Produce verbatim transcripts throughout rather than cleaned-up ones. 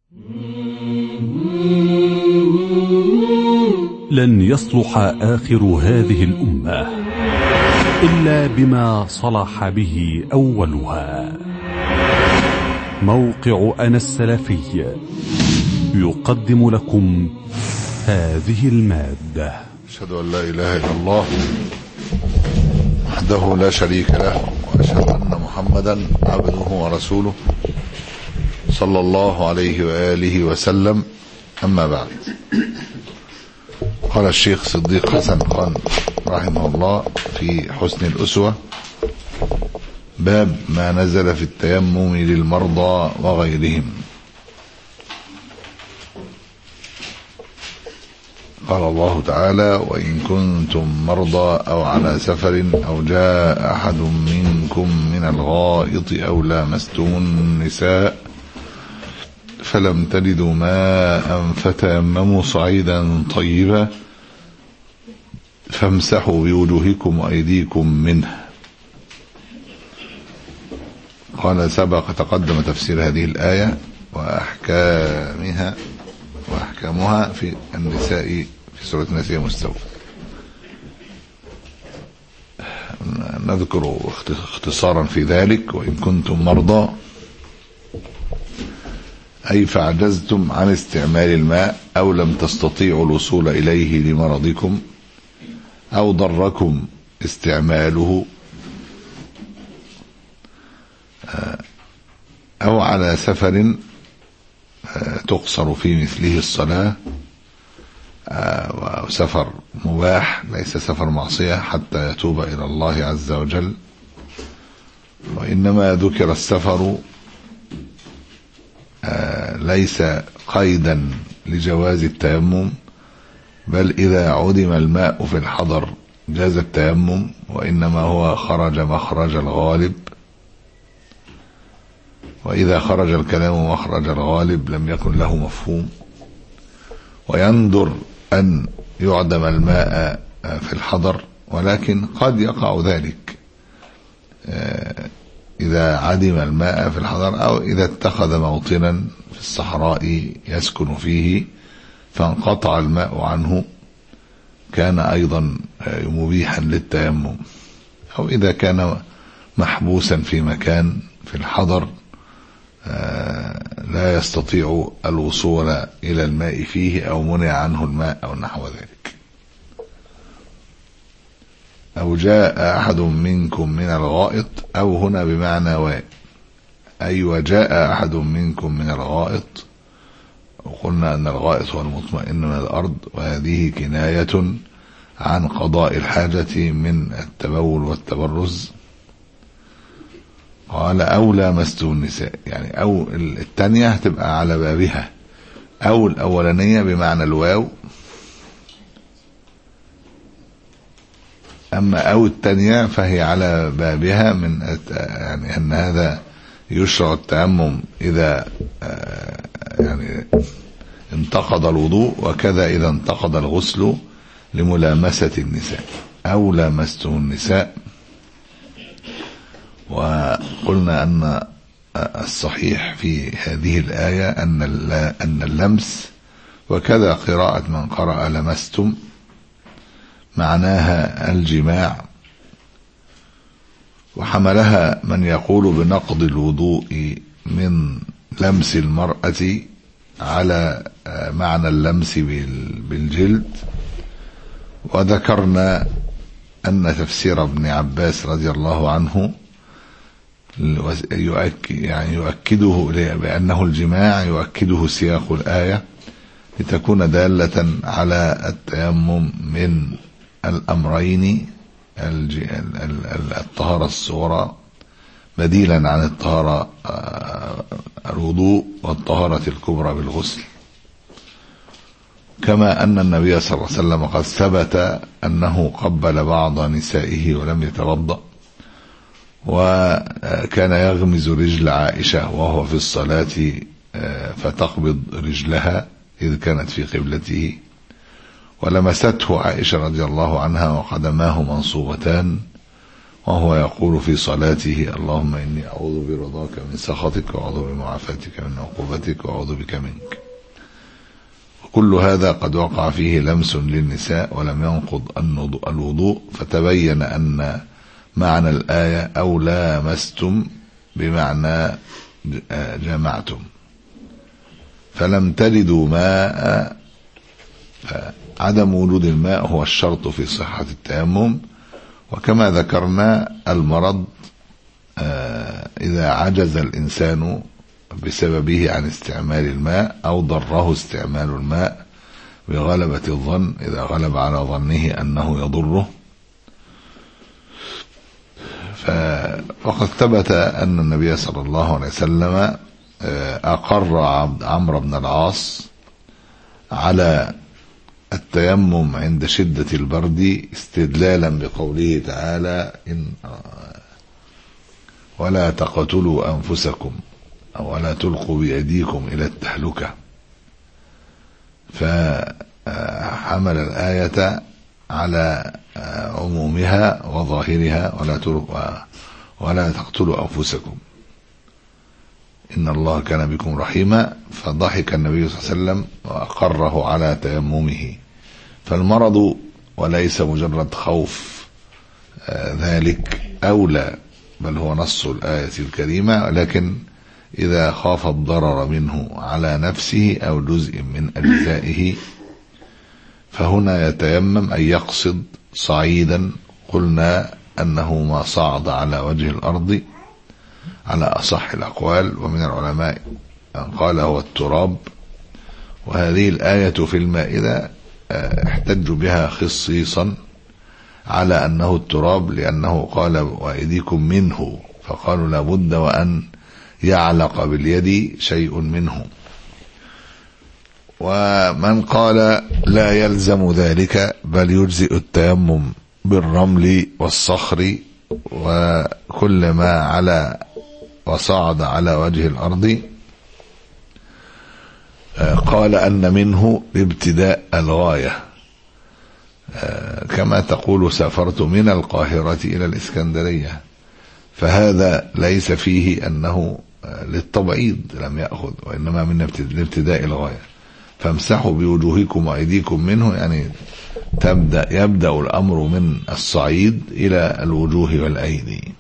لن يصلح آخر هذه الأمة إلا بما صلح به أولها. موقع أنا السلفي يقدم لكم هذه المادة. أشهد أن لا إله إلا الله وحده لا شريك له، وأشهد أن محمدا عبده ورسوله صلى الله عليه وآله وسلم. أما بعد، قال الشيخ صديق حسن خان رحمه الله في حسن الأسوة: باب ما نزل في التيمم للمرضى وغيرهم. قال الله تعالى: وإن كنتم مرضى أو على سفر أو جاء أحد منكم من الغائط أو لامستم النساء فلم تجدوا ماء فتيمموا صعيدا طيبا فامسحوا بوجوهكم وأيديكم منه. قال: سبق تقدم تفسير هذه الآية وأحكامها وأحكامها في النساء في سورة النساء مستوفى. نذكر اختصارا في ذلك: وإن كنتم مرضى أي فعجزتم عن استعمال الماء أو لم تستطيعوا الوصول إليه لمرضكم أو ضركم استعماله أو على سفر تقصر في مثله الصلاة، وسفر مباح ليس سفر معصية حتى يتوب إلى الله عز وجل. وإنما ذكر السفر ليس قيدا لجواز التيمم، بل إذا عدم الماء في الحضر جاز التيمم، وإنما هو خرج مخرج الغالب، وإذا خرج الكلام مخرج الغالب لم يكن له مفهوم. ويندر أن يعدم الماء في الحضر، ولكن قد يقع ذلك إذا عدم الماء في الحضر، أو إذا اتخذ موطنا في الصحراء يسكن فيه فانقطع الماء عنه كان أيضا مبيحا للتيمم، أو إذا كان محبوسا في مكان في الحضر لا يستطيع الوصول إلى الماء فيه أو منع عنه الماء أو نحو ذلك. أو جاء أحد منكم من الغائط، أو هنا بمعنى و أي وجاء أحد منكم من الغائط، وقلنا أن الغائط هو المطمئن من الأرض، وهذه كناية عن قضاء الحاجة من التبول والتبرز. قال: أو لامستم النساء، يعني أو الثانية هتبقى على بابها، أو الأولانية بمعنى الواو، أما أو الثانية فهي على بابها، من يعني أن هذا يشرع التيمم إذا يعني انتقض الوضوء، وكذا إذا انتقض الغسل لملامسة النساء. أو لامستم النساء. وقلنا أن الصحيح في هذه الآية أن أن اللمس، وكذا قراءة من قرأ لمستم، معناها الجماع، وحملها من يقول بنقض الوضوء من لمس المرأة على معنى اللمس بالجلد. وذكرنا أن تفسير ابن عباس رضي الله عنه يعني يؤكده بأنه الجماع، يؤكده سياق الآية لتكون دالة على التيمم من الأمرين: الطهارة الصغرى بديلا عن الطهارة الوضوء، والطهارة الكبرى بالغسل. كما أن النبي صلى الله عليه وسلم قد ثبت أنه قبل بعض نسائه ولم يتوضأ، وكان يغمز رجل عائشة وهو في الصلاة فتقبض رجلها إذ كانت في قبلته، ولمسته عائشة رضي الله عنها وقدماه منصوبتان، وهو يقول في صلاته: اللهم إني أعوذ برضاك من سخطك وأعوذ بمعافاتك من عقوبتك وأعوذ بك منك. وكل هذا قد وقع فيه لمس للنساء ولم ينقض الوضوء، فتبين أن معنى الآية أو لامستم بمعنى جمعتم، فلم تجدوا ماء. فعدم وجود الماء هو الشرط في صحة التيمم. وكما ذكرنا المرض إذا عجز الإنسان بسببه عن استعمال الماء أو ضره استعمال الماء بغلبة الظن، إذا غلب على ظنه أنه يضره. فقد ثبت أن النبي صلى الله عليه وسلم أقر عمرو بن العاص على التيمم عند شدة البرد استدلالا بقوله تعالى: إن ولا تقتلوا أنفسكم ولا تلقوا بأيديكم إلى التهلكة. فحمل الآية على عمومها وظاهرها: ولا تلقوا ولا تقتلوا أنفسكم إن الله كان بكم رحيما. فضحك النبي صلى الله عليه وسلم وأقره على تيممه. فالمرض وليس مجرد خوف ذلك أولى، بل هو نص الآية الكريمة، لكن إذا خاف الضرر منه على نفسه أو جزء من أجزائه فهنا يتيمم، أن يقصد صعيدا. قلنا أنه ما صعد على وجه الأرض على أصح الأقوال، ومن العلماء من قال هو التراب. وهذه الآية في المائدة احتجوا بها خصيصا على أنه التراب، لأنه قال: وأيديكم منه، فقالوا لابد وأن يعلق باليد شيء منه. ومن قال لا يلزم ذلك، بل يجزئ التيمم بالرمل والصخر وكل ما على وصعد على وجه الأرض. قال أن منه بابتداء الغاية، كما تقول: سافرت من القاهرة إلى الإسكندرية، فهذا ليس فيه أنه للتبعيض لم يأخذ، وإنما من ابتداء الغاية. فامسحوا بوجوهكم وأيديكم منه، يعني تبدأ يبدأ الأمر من الصعيد إلى الوجوه والأيدي.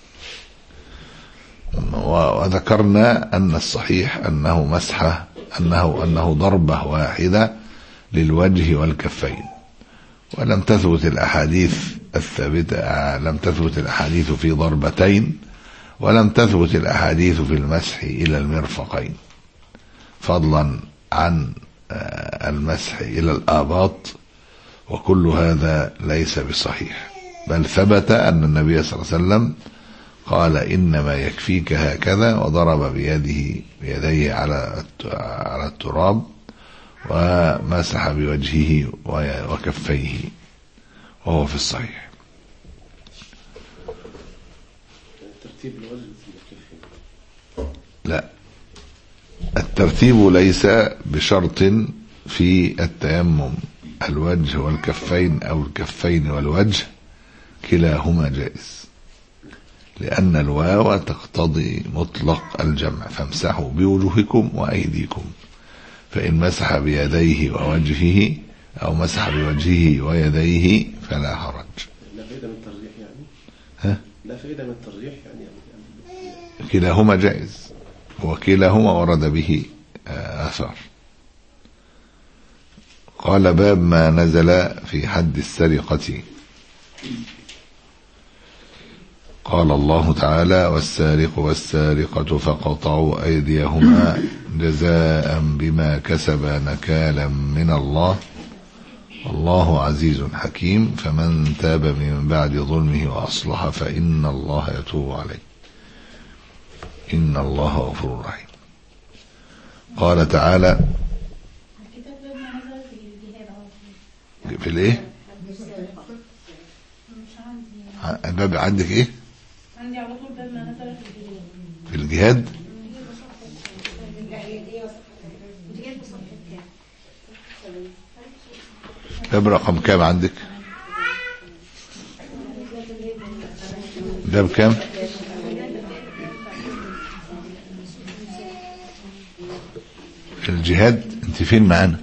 وذكرنا أن الصحيح أنه مسحة أنه أنه ضربة واحدة للوجه والكفين، ولم تثبت الأحاديث الثابتة لم تثبت الأحاديث في ضربتين، ولم تثبت الأحاديث في المسح إلى المرفقين، فضلا عن المسح إلى الآباط. وكل هذا ليس بصحيح، بل ثبت أن النبي صلى الله عليه وسلم قال: إنما يكفيك هكذا، وضرب بيده بيديه على على التراب ومسح بوجهه وكفيه، وهو في الصحيح. لا، الترتيب ليس بشرط في التيمم. الوجه والكفين أو الكفين والوجه كلاهما جائز، لأن الواو تقتضي مطلق الجمع: فامسحوا بوجوهكم وأيديكم. فإن مسح بيديه ووجهه أو مسح بوجهه ويديه فلا حرج. لا فائدة من الترجيح يعني؟ ها؟ لا فائدة من الترجيح يعني؟ كلاهما جائز، وكلاهما ورد به آثار. قال: باب ما نزل في حد السرقة. قال الله تعالى: والسارق والسارقة فقطعوا أيديهما جزاء بما كسبا نكالا من الله والله عزيز حكيم. فمن تاب من بعد ظلمه وأصلح فإن الله يتوب عليه إن الله غفور رحيم. قال تعالى: في الايه؟ الباب عندك ايه؟ عندي على طول باب ما نزل في الجهاد. باب رقم كام عندك؟ باب كام؟ الجهاد. انت فين معانا؟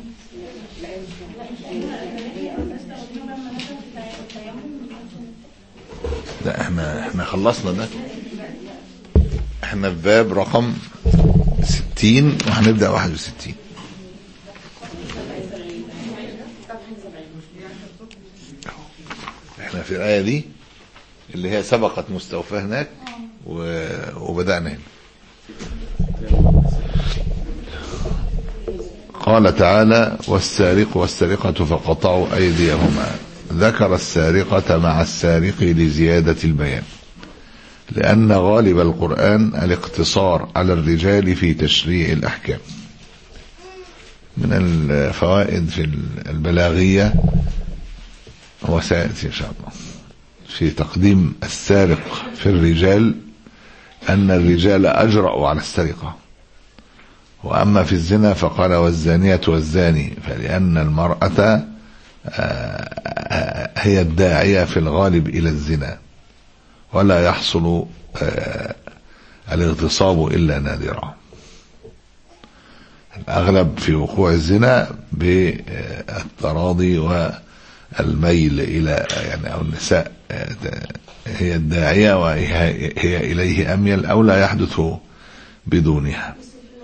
لا احنا احنا خلصنا ده، احنا في باب رقم ستين وهنبدأ واحد وستين. احنا في الآية دي اللي هي سبقت مستوفى هناك وبدأنا هنا. قال تعالى: والسارق والسارقة فقطعوا أيديهما. ذكر السارقة مع السارق لزيادة البيان، لأن غالب القرآن الاقتصار على الرجال في تشريع الأحكام. من الفوائد في البلاغية هو سيأتي إن شاء الله في تقديم السارق في الرجال أن الرجال أجرأوا على السرقة، وأما في الزنا فقال: والزانية والزاني، فلأن المرأة هي الداعية في الغالب إلى الزنا، ولا يحصل الاغتصاب إلا نادرا. الأغلب في وقوع الزنا بالتراضي والميل إلى يعني أو النساء هي الداعية وهي إليه أميل، أو لا يحدث بدونها.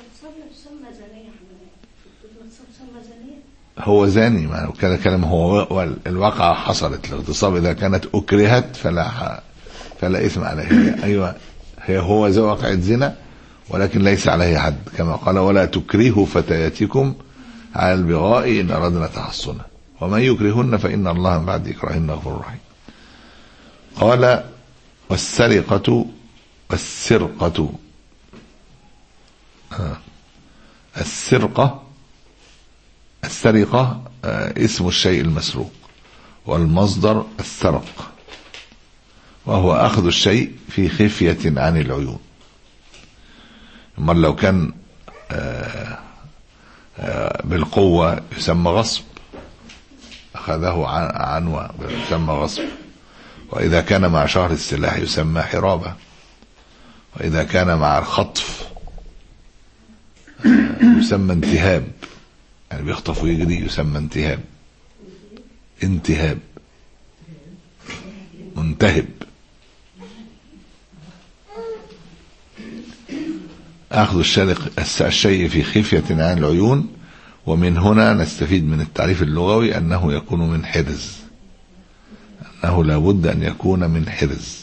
هو زاني، ما كان كلام هو الواقع حصلت الاغتصاب إذا كانت أكرهت فلا فلا إثم عليه. أيوة هي هو واقع زنا ولكن ليس عليه حد، كما قال: ولا تكرهوا فتياتكم على البغاء إن أردنا تحصنا ومن يكرهن فإن الله من بعد إكراههن غفور رحيم. قال: والسرقة والسرقة آه. السرقة السرقة آه اسم الشيء المسروق، والمصدر السرق، وهو أخذ الشيء في خفية عن العيون. أما لو كان آه آه بالقوة يسمى غصب، أخذه عنوة يسمى غصب. وإذا كان مع شهر السلاح يسمى حرابة. وإذا كان مع الخطف يسمى انتهاب، يعني بيخطف ويجري يسمى انتهاب. انتهاب منتهب. أخذ الشيء في خفية عن العيون. ومن هنا نستفيد من التعريف اللغوي أنه يكون من حرز، أنه لابد أن يكون من حرز.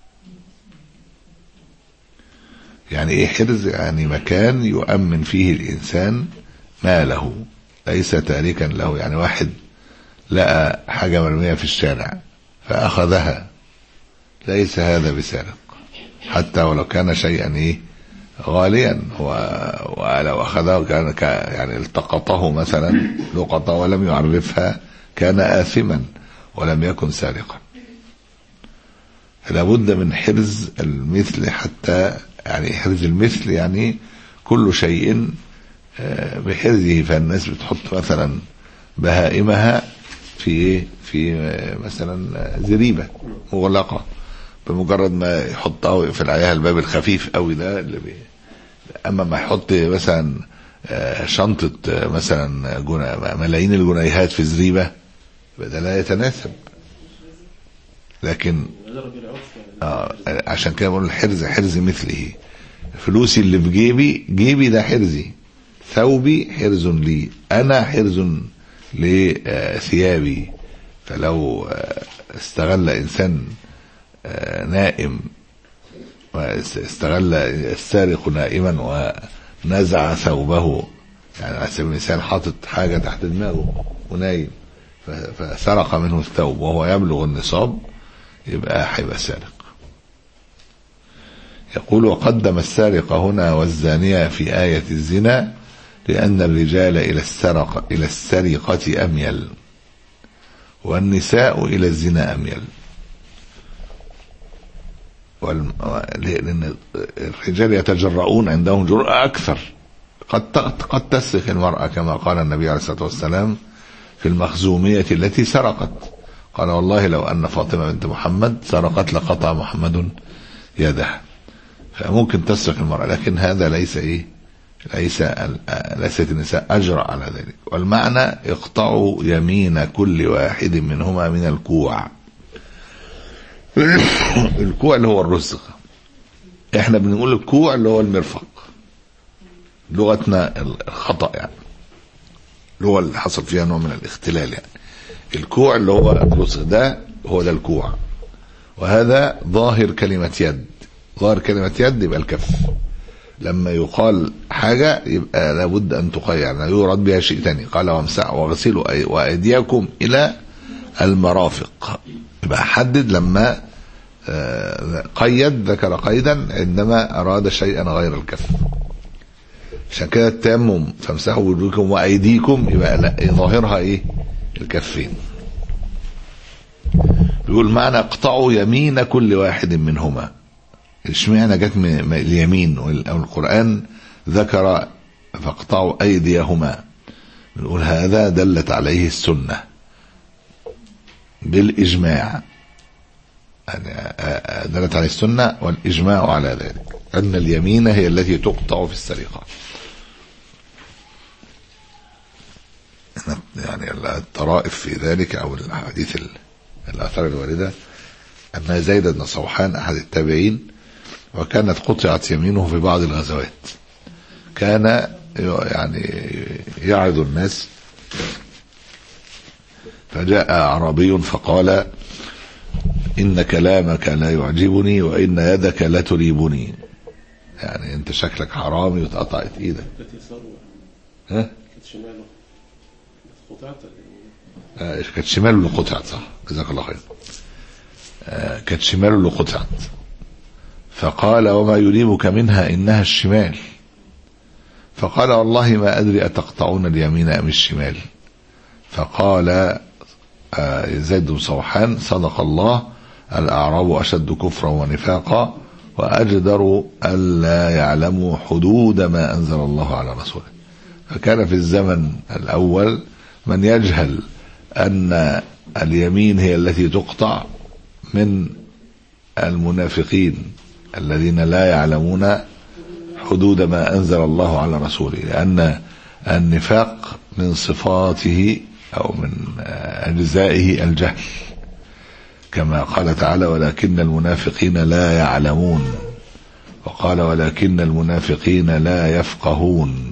يعني إيه حرز؟ يعني مكان يؤمن فيه الإنسان ماله، ليس تاركا له. يعني واحد لقى حاجة مرمية في الشارع فأخذها، ليس هذا بسارق، حتى ولو كان شيئا إيه غاليا. ولو أخذه كان يعني التقطه مثلا لقطة ولم يعرفها كان آثما ولم يكن سارقا. لابد من حرز المثل، حتى يعني حرز المثل يعني كل شيء بحرزه. فالناس بتحط مثلا بهائمها في في مثلا زريبة مغلقة، بمجرد ما يحطها في العياها الباب الخفيف قوي ده اللي بي. اما ما يحط مثلا شنطة مثلا ملايين الجنيهات في زريبة ده لا يتناسب. لكن آه عشان كده بقول الحرز حرز مثله. فلوسي اللي في جيبي جيبي ده حرزي، ثوبي حرز لي، انا حرز لثيابي. فلو استغل انسان نائم واستغل السارق نائما ونزع ثوبه، يعني على سبيل المثال حاطط حاجة تحت دماغه ونايم فسرق منه الثوب وهو يبلغ النصاب، يبقى هيبقى سارق. يقول: وقدم السارق هنا والزانية في آية الزنا لأن الرجال إلى السرقة إلى السرقة أميل، والنساء إلى الزنا أميل. لأن الرجال يتجرؤون، عندهم جرأة أكثر. قد قد تسرق المرأة كما قال النبي عليه الصلاة والسلام في المخزومية التي سرقت، قال والله لو أن فاطمة بنت محمد سرقت لقطع محمد يدها. فممكن تسرق المرأة، لكن هذا ليس إيه ليس ليست النساء أجرأ على ذلك. والمعنى اقطعوا يمين كل واحد منهما من الكوع. الكوع اللي هو الرزق، احنا بنقول الكوع اللي هو المرفق، لغتنا الخطأ يعني، اللغة اللي حصل فيها نوع من الاختلال يعني. الكوع اللي هو الرزق ده هو ده الكوع، وهذا ظاهر كلمة يد. ظاهر كلمة يد يبقى الكف. لما يقال حاجة يبقى لابد أن تقيد، يعني يراد بها شيء تاني. قال وامسحوا واغسلوا وأيديكم إلى المرافق، يبقى حدد. لما قيد ذكر قيدا عندما أراد شيئا غير الكف. عشان كده التيمم فامسحوا وجوهكم وأيديكم يبقى لا ظاهرها إيه الكفين. بيقول معنى اقطعوا يمين كل واحد منهما. اشمعنى جت من اليمين؟ والقرآن ذكر فاقطعوا أيديهما. بنقول هذا دلت عليه السنة بالإجماع، يعني دلت عليه السنة والإجماع على ذلك أن اليمين هي التي تقطع في السرقة. يعني الطرائف في ذلك أو الحديث الآثار الواردة أن زيد بن صوحان أحد التابعين وكانت قطعت يمينه في بعض الغزوات، كان يعني يعظ الناس، فجاء أعرابي فقال إن كلامك لا يعجبني وإن يدك لا تريبني، يعني أنت شكلك حرامي وتقطعت إيدك. ها؟ كانت شماله قطعت آه كانت شماله اللي قطعت، صح، جزاك الله خير. آه كانت شماله اللي قطعت، فقال وما يريبك منها إنها الشمال. فقال والله ما أدري أتقطعون اليمين أم الشمال. فقال آه زيد بن صوحان صدق الله، الأعراب أشد كفرا ونفاقا وأجدر ألا يعلموا حدود ما أنزل الله على رسوله. فكان في الزمن الأول من يجهل أن اليمين هي التي تقطع من المنافقين الذين لا يعلمون حدود ما أنزل الله على رسوله، لأن النفاق من صفاته أو من أجزائه الجهل، كما قال تعالى ولكن المنافقين لا يعلمون، وقال ولكن المنافقين لا يفقهون.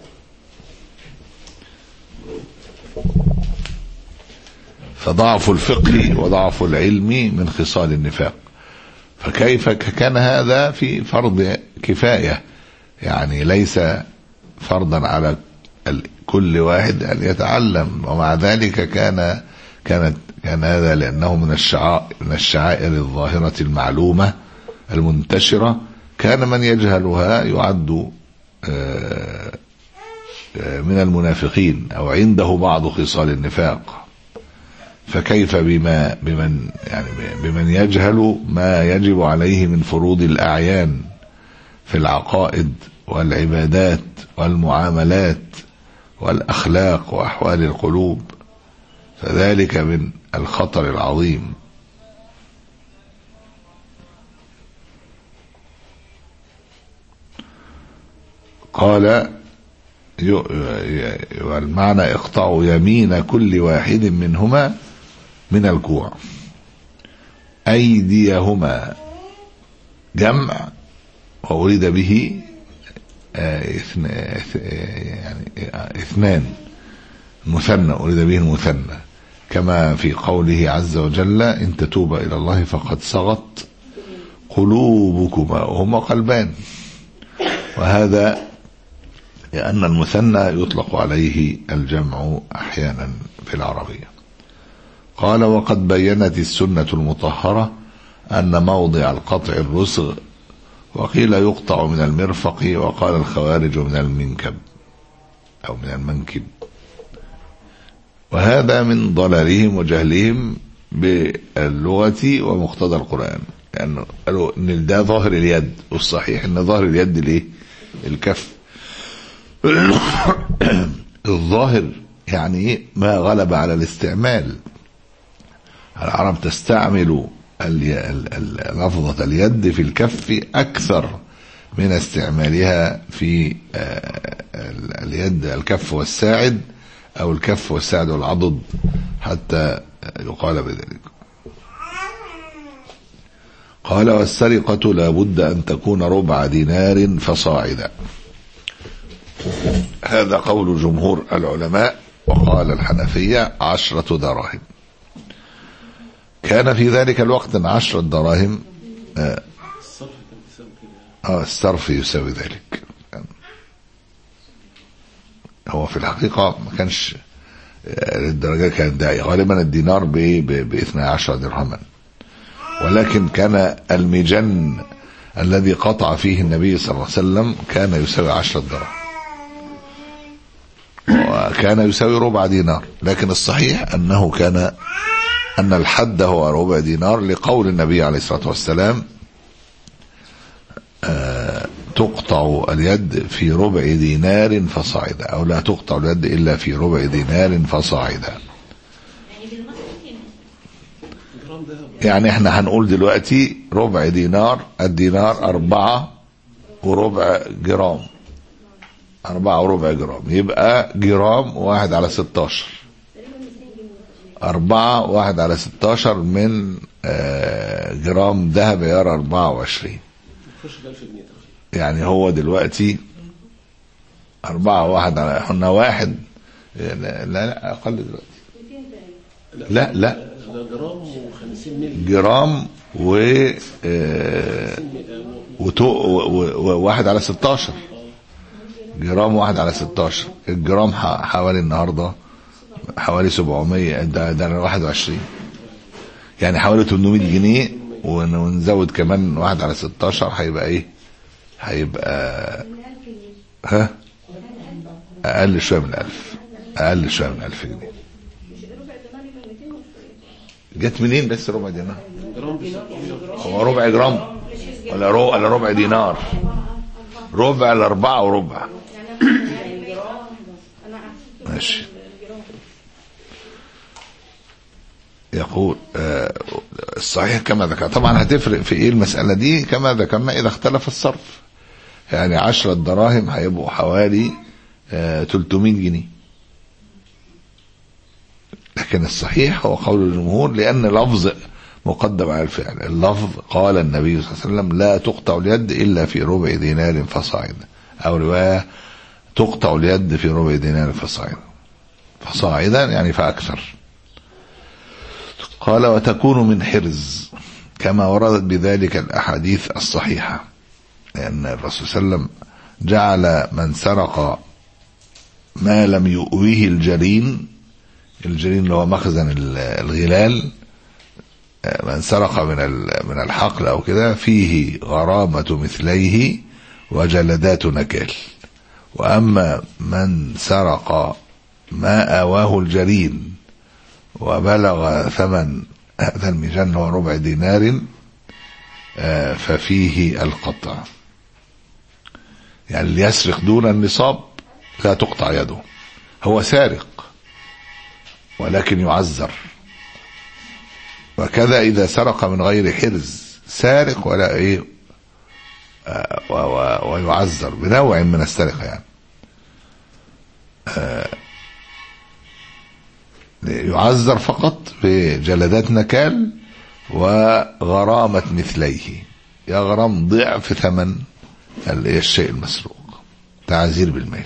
فضعف الفقه وضعف العلم من خصال النفاق. فكيف كان هذا في فرض كفاية، يعني ليس فرضا على كل واحد أن يتعلم، ومع ذلك كان كانت كان هذا لأنه من الشعائر من الشعائر الظاهرة المعلومة المنتشرة، كان من يجهلها يعد من المنافقين أو عنده بعض خصال النفاق. فكيف بما بمن يعني بمن يجهل ما يجب عليه من فروض الأعيان في العقائد والعبادات والمعاملات والأخلاق وأحوال القلوب، فذلك من الخطر العظيم. قال المعنى اقطعوا يمين كل واحد منهما من الكوع. أيديهما جمع وأريد به يعني اثنان، مثنى أريد به المثنى، كما في قوله عز وجل إن تتوبا إلى الله فقد صغت قلوبكما، وهما قلبان، وهذا لأن المثنى يطلق عليه الجمع أحيانا في العربية. قال وقد بينت السنة المطهرة أن موضع القطع الرسغ، وقيل يقطع من المرفق، وقال الخوارج من المنكب أو من المنكب، وهذا من ضلالهم وجهلهم باللغة ومقتضى القرآن، لأنه يعني قالوا إن ده ظاهر اليد، والصحيح إن ظاهر اليد ليه الكف. الظاهر يعني ما غلب على الاستعمال، العرب تستعمل لفظة اليد في الكف أكثر من استعمالها في اليد الكف والساعد أو الكف والساعد والعضد حتى يقال بذلك. قال والسرقة لا بد أن تكون ربع دينار فصاعدا. هذا قول جمهور العلماء. وقال الحنفية عشرة دراهم. كان في ذلك الوقت عشرة دراهم آه آه الصرف يساوي ذلك. هو في الحقيقة ما كانش الدرجة كانت داعية. غالبا الدينار ب اثني عشر درهما، ولكن كان المجن الذي قطع فيه النبي صلى الله عليه وسلم كان يساوي عشرة دراهم، وكان يساوي ربع دينار. لكن الصحيح أنه كان أن الحد هو ربع دينار لقول النبي عليه الصلاة والسلام آه تقطع اليد في ربع دينار فصاعدا، أو لا تقطع اليد إلا في ربع دينار فصاعدا. يعني احنا هنقول دلوقتي ربع دينار، الدينار أربعة وربع جرام، أربعة وربع جرام، يبقى جرام واحد على ستاشر، أربعة واحد على ستاشر من جرام ذهب يرى أربعة وعشرين. يعني هو دلوقتي أربعة واحد على حنا واحد، لا لا أقل دلوقتي، لا لا جرام وخمسين ملي، جرام و وواحد على ستاشر، جرام واحد على ستاشر. الجرام حوالي النهارده حوالي سبعمية، ده ده واحد وعشرين، يعني حوالي ثمانمية جنيه، ونزود كمان واحد على ستاشر هيبقى ايه؟ هيبقى ها اقل شويه من الف، اقل شويه من الف جنيه. جت منين بس ربع دينار؟ هو ربع جرام ولا ربع ولا ربع دينار؟ ربع الاربعه وربع. ماشي. يقول آه الصحيح كما ذكر. طبعا هتفرق في ايه المسألة دي كما ذكرنا اذا اختلف الصرف. يعني عشرة دراهم هيبقوا حوالي آه ثلاثمية جنيه، لكن الصحيح هو قول الجمهور لان لفظ مقدم على الفعل. اللفظ قال النبي صلى الله عليه وسلم لا تقطع اليد الا في ربع دينار فصاعدا، او رواية تقطع اليد في ربع دينار فصاعدا، فصاعدا يعني فاكثر. قال وتكون من حرز كما وردت بذلك الأحاديث الصحيحة، لأن الرسول صلى الله عليه وسلم جعل من سرق ما لم يؤويه الجرين، الجرين اللي هو مخزن الغلال، من سرق من من الحقل أو كده فيه غرامة مثليه وجلدات نكال. وأما من سرق ما آواه الجرين وبلغ ثمن هذا الميزان هو ربع دينار ففيه القطع. يعني اللي يسرق دون النصاب لا تقطع يده، هو سارق ولكن يعذر. وكذا إذا سرق من غير حرز، سارق ولا إيه ويعذر بنوع من السرقة، يعني يعذر فقط بجلدات نكال وغرامة مثليه، يغرم ضعف ثمن الشيء المسروق، تعزير بالمال.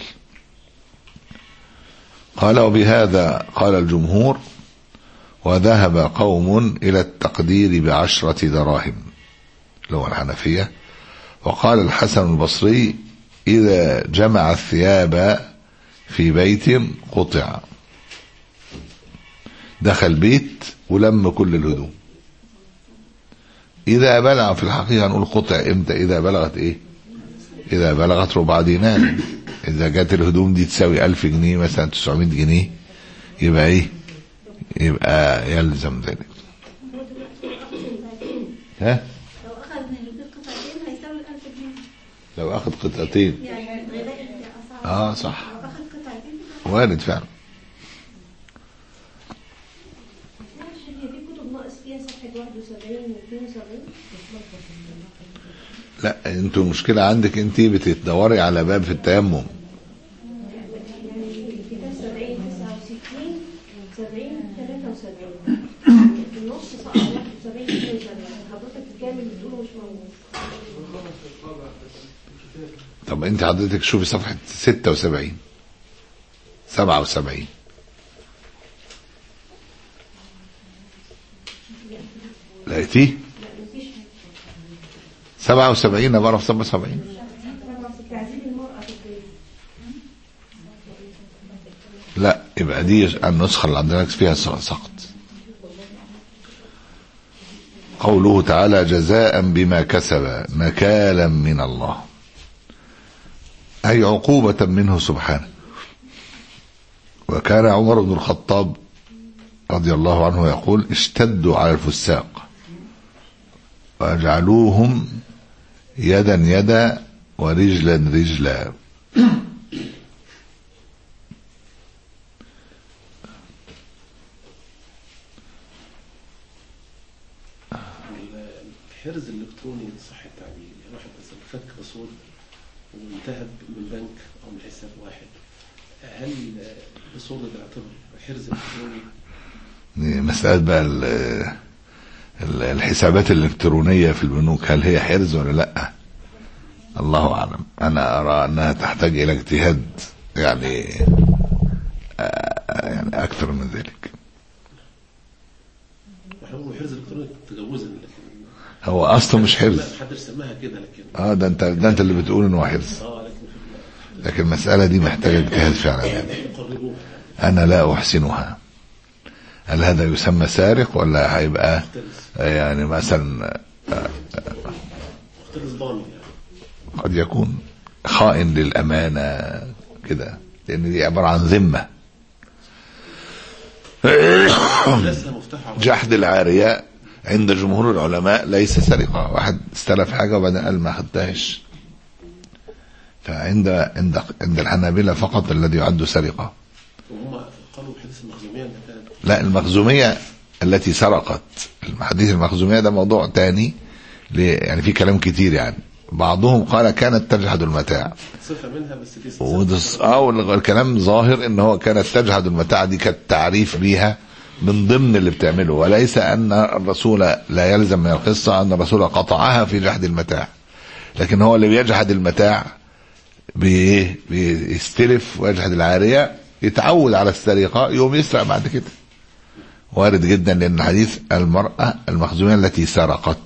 قال وبهذا قال الجمهور وذهب قوم إلى التقدير بعشرة دراهم اللي هو الحنفية. وقال الحسن البصري إذا جمع الثياب في بيت قطع، دخل بيت ولم كل الهدوم. إذا بلغ، في الحقيقة نقول قطع إمتى؟ إذا بلغت إيه؟ إذا بلغت ربع دينار. إذا جات الهدوم دي تساوي ألف جنيه مثلا، تسعمية جنيه، يبقى إيه؟ يبقى يلزم ذلك. ها؟ لو أخذ من القطعتين هيساوي ألف جنيه. لو أخذ قطعتين. يعني آه صح. لو أخذ قطعتين. وارد فعلا. هي في كتب واحد وسبعين واثنين وسبعين. لا انتوا المشكلة عندك انت بتدوري على باب في التيمم. يعني كتاب سبعين تسعة وستين سبعين ثلاثة وسبعين في النص صح واحد وسبعين اثنين وسبعين. حضرتك الكامل بتقوله مش موجود. طب انت حضرتك شوفي صفحة ستة وسبعين سبعة وسبعين. لقيتيه؟ سبعة وسبعين عبارة في سبعة وسبعين. لا يبقى دي النسخة اللي عندنا فيها سقط. قوله تعالى جزاء بما كسب نكالا من الله، أي عقوبة منه سبحانه. وكان عمر بن الخطاب رضي الله عنه يقول اشتدوا على الفساق واجعلوهم يدا يدا ورجلا رجلا. الحرز الالكتروني صح التعبير، يعني واحد مثلا فك رسول وانتهب من بنك او من حساب واحد، هل الرسول ده يعتبر حرز الكتروني؟ مسألة بقى الحسابات الالكترونية في البنوك هل هي حرز ولا لا؟ الله اعلم. انا ارى انها تحتاج الى اجتهاد يعني يعني اكثر من ذلك. هو حرز الكتروني تجوزا، لكن هو اصلا مش حرز. محدش سماها كده، لكن اه ده انت ده انت اللي بتقول انه حرز. اه لكن لكن المسألة دي محتاجة اجتهاد فعلا يعني. انا لا احسنها. هل هذا يسمى سارق ولا هيبقى يعني مثلا قد يكون خائن للأمانة كده، لأن دي عبارة عن ذمة. جحد العارية عند جمهور العلماء ليس سرقة. واحد استلف حاجة وبعدين قال ما خدتهاش، فعند عند عند الحنابلة فقط الذي يعد سرقة. وهم قالوا بحديث المخزومية أنها كانت لا المخزومية التي سرقت. الحديث المخزومية ده موضوع تاني يعني في كلام كتير يعني. بعضهم قال كانت تجحد المتاع صفة منها بس دي ودس اه الكلام ظاهر ان هو كانت تجحد المتاع دي كانت تعريف بيها من ضمن اللي بتعمله، وليس ان الرسول لا يلزم من القصة ان الرسول قطعها في جحد المتاع، لكن هو اللي بيجحد المتاع بايه بيستلف ويجحد العارية يتعود على السرقة يوم يسرق بعد كده. وارد جدا لان حديث المرأة المخزومية التي سرقت.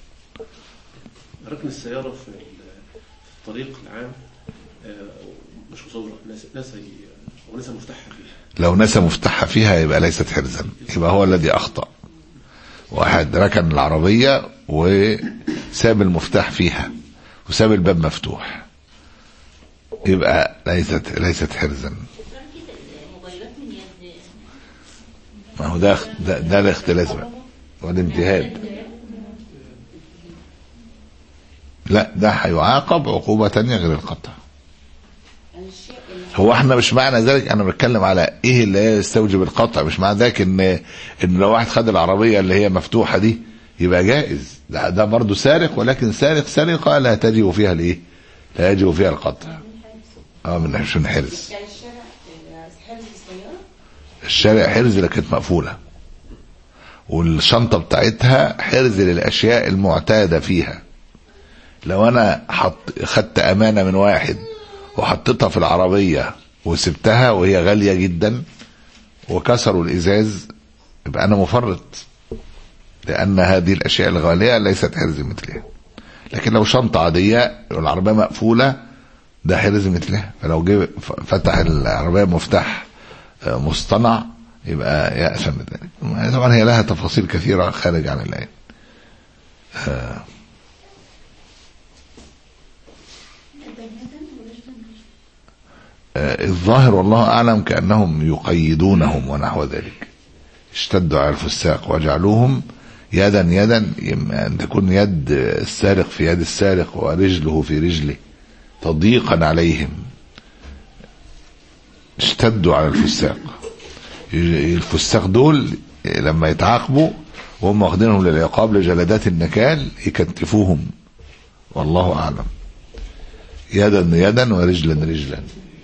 ركن السيارة في الطريق العام مش مصورة، ناسا وناسا مفتاحها فيها. لو ناسا مفتاحها فيها يبقى ليست حرزا، يبقى هو الذي أخطأ. واحد ركن العربية وساب المفتاح فيها وساب الباب مفتوح يبقى ليست ليست حرزا. ما هو ده ده, ده الاختلاس بقى والانتهاد. لا ده هيعاقب عقوبة تانية غير القطع. هو احنا مش معنى ذلك انا بتكلم على ايه اللي يستوجب القطع، مش معنى ذلك ان ان لو واحد خد العربية اللي هي مفتوحة دي يبقى جائز. ده ده برضه سارق، ولكن سارق سرقة لا تجب فيها الايه لا يجب فيها القطع. اه من عشان حرز. الشارع حرز لكن مقفولة، والشنطة بتاعتها حرز للاشياء المعتادة فيها. لو انا حط خدت امانة من واحد وحطيتها في العربية وسبتها وهي غالية جدا وكسروا الازاز يبقى انا مفرط، لان هذه الاشياء الغالية ليست حرز مثلها. لكن لو شنطة عادية والعربية مقفولة ده حرز مثلها. فلو جه فتح العربية مفتاح مصطنع يبقى يأثم بذلك. طبعا هي لها تفاصيل كثيرة خارج عن الآية. آه آه الظاهر والله أعلم كأنهم يقيدونهم ونحو ذلك. اشتدوا على الفساق وجعلوهم يدا يدا، أن تكون يد السارق في يد السارق ورجله في رجله تضييقا عليهم. اشتدوا على الفساق. الفساق دول لما يتعاقبوا وهم واخدينهم للعقاب لجلدات النكال يكتفوهم، والله أعلم. يدا يدا ورجلا رجلا،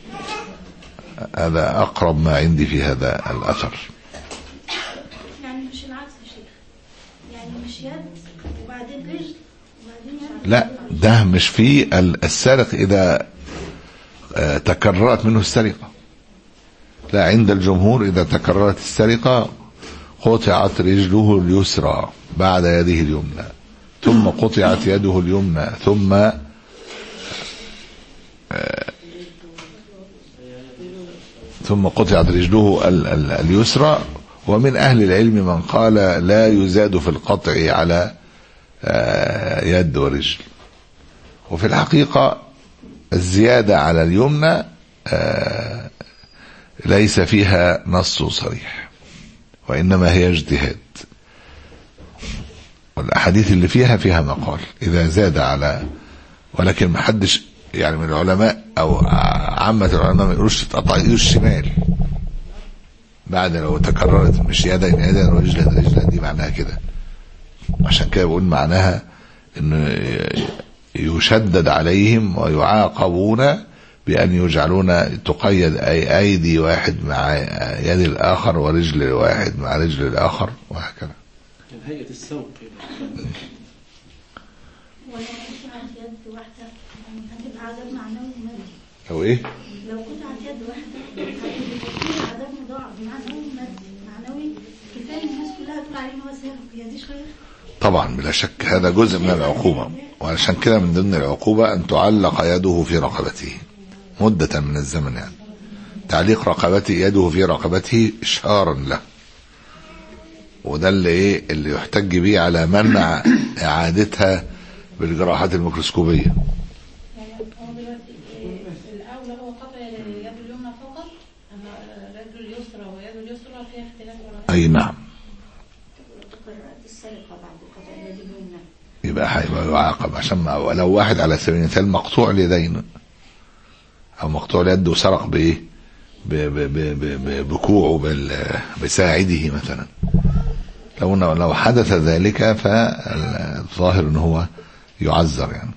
هذا أقرب ما عندي في هذا الأثر. يعني مش العكس يا شيخ، يعني مش يد وبعدين رجل وبعدين يد؟ لا، ده مش في السارق إذا تكررت منه السرقة. لا، عند الجمهور إذا تكررت السرقة قطعت رجله اليسرى بعد يده اليمنى، ثم قطعت يده اليمنى، ثم ثم قطعت رجله اليسرى. ومن أهل العلم من قال لا يزاد في القطع على يد ورجل. وفي الحقيقة الزيادة على اليمنى ليس فيها نص صريح، وإنما هي اجتهاد، والأحاديث اللي فيها فيها مقال إذا زاد على، ولكن محدش يعني من العلماء أو عامة العلماء ما يقولوش تقطع إيده الشمال بعد لو تكررت، مش يدين يدين ورجلا رجلا، دي معناها كده. عشان كده بقول معناها إنه يشدد عليهم ويعاقبون بأن يجعلون تقيد أي أيدي واحد مع يد الآخر ورجل واحد مع رجل الآخر وهكذا. يعني هيئة السوق ولو قطعت يد واحدة هتبقى عذاب معنوي ومادي. لو إيه؟ لو قطعت يد واحدة هتبقى عذاب مضاعف معنوي ومادي. معنوي كفاية الناس كلها تقول عليه إن هو سارق، هي دي شوية؟ طبعا بلا شك هذا جزء من العقوبة، وعشان كده من ضمن العقوبة أن تعلق يده في رقبته مدة من الزمن. يعني تعليق رقبته يده في رقبته إشهارا له، وده اللي ايه اللي يحتج به على منع إعادتها بالجراحات الميكروسكوبية. يعني هو دلوقتي الأولى هو قطع اليد اليمنى فقط، أما الرجل اليسرى ويد اليسرى فيها اختلاف ولا؟ أي نعم. السرقة بعد قطع اليد اليمنى يبقى هيبقى يعاقب، عشان ما لو واحد على سبيل المثال مقطوع اليدين أو مقطوع اليد وسرق بإيه؟ بكوعه بساعده مثلا، لو لو حدث ذلك فالظاهر ان هو يعذر. يعني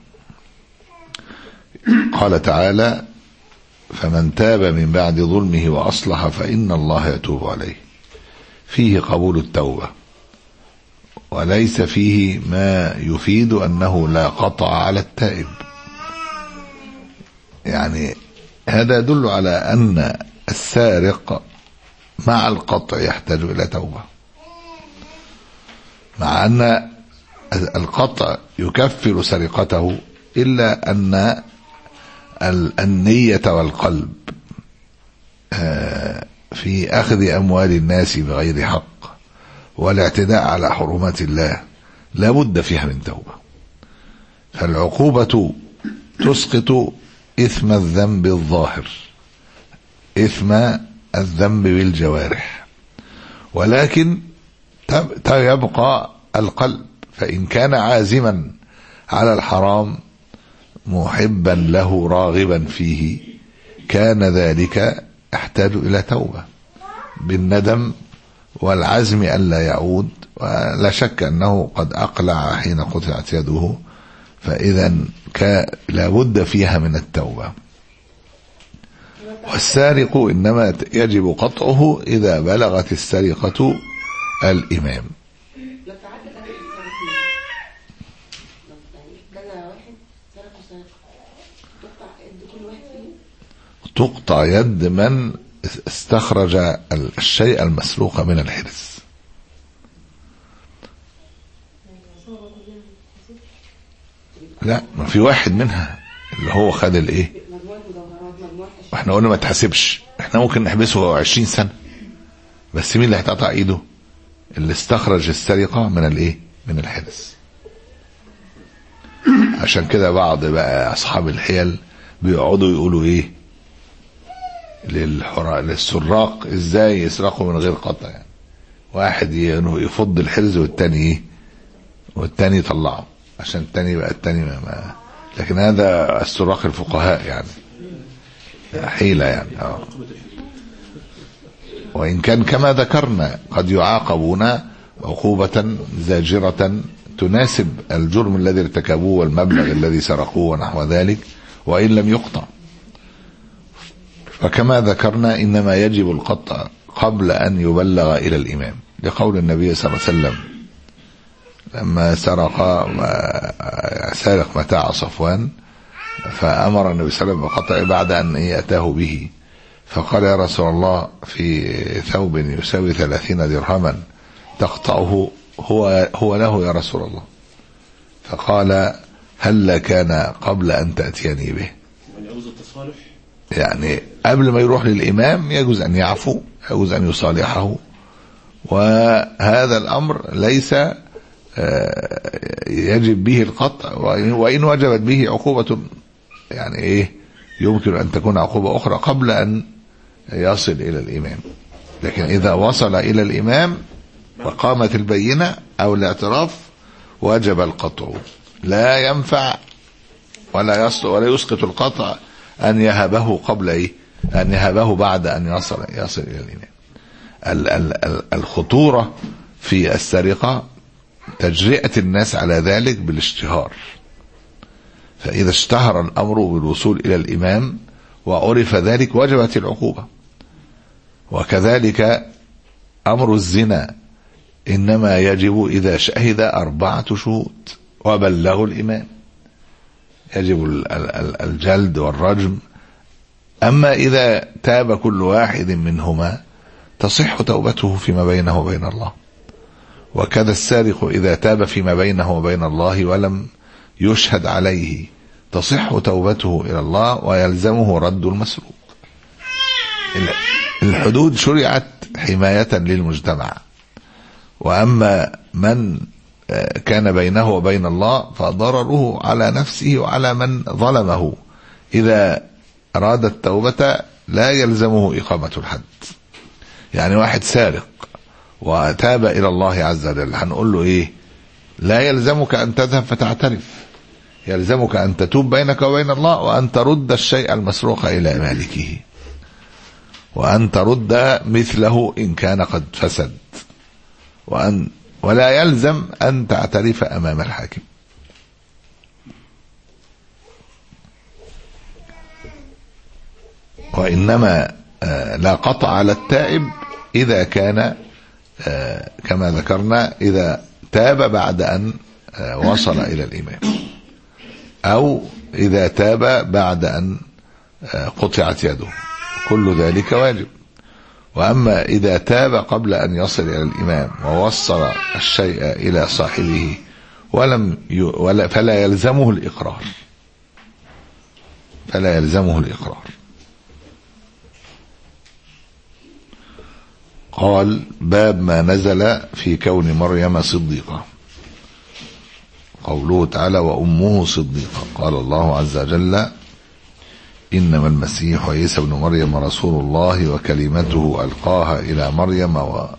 قال تعالى: فمن تاب من بعد ظلمه وأصلح فإن الله يتوب عليه. فيه قبول التوبة، وليس فيه ما يفيد أنه لا قطع على التائب. يعني هذا يدل على أن السارق مع القطع يحتاج إلى توبة، مع أن القطع يكفر سرقته، إلا أن النية والقلب في أخذ أموال الناس بغير حق والاعتداء على حرمات الله لا بد فيها من توبة. فالعقوبة تسقط إثم الذنب الظاهر، إثم الذنب بالجوارح، ولكن يبقى القلب، فإن كان عازما على الحرام محبا له راغبا فيه كان ذلك يحتاج إلى توبة بالندم والعزم ألا يعود. ولا شك أنه قد أقلع حين قطعت يده، فإذا لا بد فيها من التوبة. والسارق إنما يجب قطعه إذا بلغت السرقة الإمام. لو تعدد أهل السارقين، لو يعني كذا واحد سرق وسرق، تقطع يد كل واحد فيهم؟ تقطع يد من استخرج الشيء المسروق من الحرز. لا، ما في واحد منها اللي هو خد الايه، واحنا قلنا ما تحسبش، احنا ممكن نحبسه عشرين سنة، بس مين اللي هتقطع ايده؟ اللي استخرج السرقة من الايه، من الحرز. عشان كده بعض بقى اصحاب الحيل بيقعدوا يقولوا ايه للحراء للسراق ازاي يسرقوا من غير قطع. يعني واحد يفض الحرز والتاني ايه، والتاني يطلعه عشان التاني بقى التاني ما, ما لكن هذا السراق الفقهاء يعني حيلة يعني. اه وإن كان كما ذكرنا قد يعاقبون عقوبة زاجرة تناسب الجرم الذي ارتكبوه والمبلغ الذي سرقوه ونحو ذلك، وإن لم يقطع. فكما ذكرنا إنما يجب القطع قبل أن يبلغ إلى الإمام، لقول النبي صلى الله عليه وسلم لما سرق سارق متاع صفوان فأمر النبي صلى الله عليه وسلم بقطعه بعد أن يأتاه به، فقال يا رسول الله في ثوب يساوي ثلاثين درهما تقطعه هو هو له يا رسول الله؟ فقال هل كان قبل أن تأتيني به؟ يجوز التصالح، يعني قبل ما يروح للإمام يجوز أن يعفو، يجوز أن يصالحه، وهذا الأمر ليس يجب به القطع، وإن وجبت به عقوبة يعني إيه يمكن أن تكون عقوبة أخرى قبل أن يصل إلى الإمام. لكن إذا وصل إلى الإمام وقامت البينة أو الاعتراف وجب القطع، لا ينفع ولا يصل ولا يسقط القطع أن يهبه قبل إيه أن يهبه بعد أن يصل يصل إلى الإمام. الخطورة في السرقة تجرئة الناس على ذلك بالاشتهار، فإذا اشتهر الأمر بالوصول إلى الإمام وعرف ذلك وجبت العقوبة. وكذلك أمر الزنا إنما يجب إذا شهد أربعة شهود وبلغوا الإمام، يجب الجلد والرجم. أما إذا تاب كل واحد منهما تصح توبته فيما بينه وبين الله. وكذا السارق إذا تاب فيما بينه وبين الله ولم يشهد عليه تصح توبته إلى الله ويلزمه رد المسروق. الحدود شرعت حماية للمجتمع، وأما من كان بينه وبين الله فضرره على نفسه وعلى من ظلمه. إذا أراد التوبة لا يلزمه إقامة الحد. يعني واحد سارق وتاب إلى الله عز وجل هنقول له إيه؟ لا يلزمك أن تذهب فتعترف، يلزمك أن تتوب بينك وبين الله وأن ترد الشيء المسروق إلى مالكه، وأن ترد مثله إن كان قد فسد، وأن ولا يلزم أن تعترف أمام الحاكم. وإنما لا قطع على التائب إذا كان كما ذكرنا إذا تاب بعد أن وصل إلى الإمام، أو إذا تاب بعد أن قطعت يده، كل ذلك واجب. وأما إذا تاب قبل أن يصل إلى الإمام ووصل الشيء إلى صاحبه ولم ي... ولا فلا يلزمه الإقرار، فلا يلزمه الإقرار. قال باب ما نزل في كون مريم صديقة. قوله تعالى وأمه صديقة. قال الله عز وجل إنما المسيح عيسى ابن مريم رسول الله وكلمته ألقاها إلى مريم وروح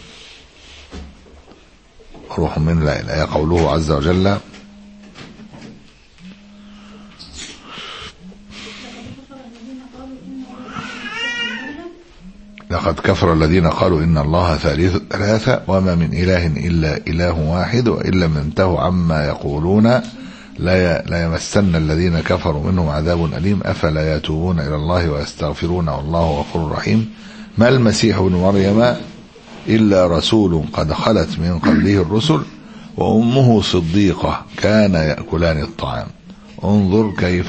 منه. لا إله. قوله عز وجل لقد كفر الذين قالوا إن الله ثالث ثلاثة وما من إله إلا إله واحد وإن لم ينتهوا عما يقولون لا يمسن الذين كفروا منهم عذاب أليم أفلا يتوبون إلى الله ويستغفرون والله غفور رحيم. ما المسيح ابن مريم إلا رسول قد خلت من قبله الرسل وأمه صديقة كان يأكلان الطعام انظر كيف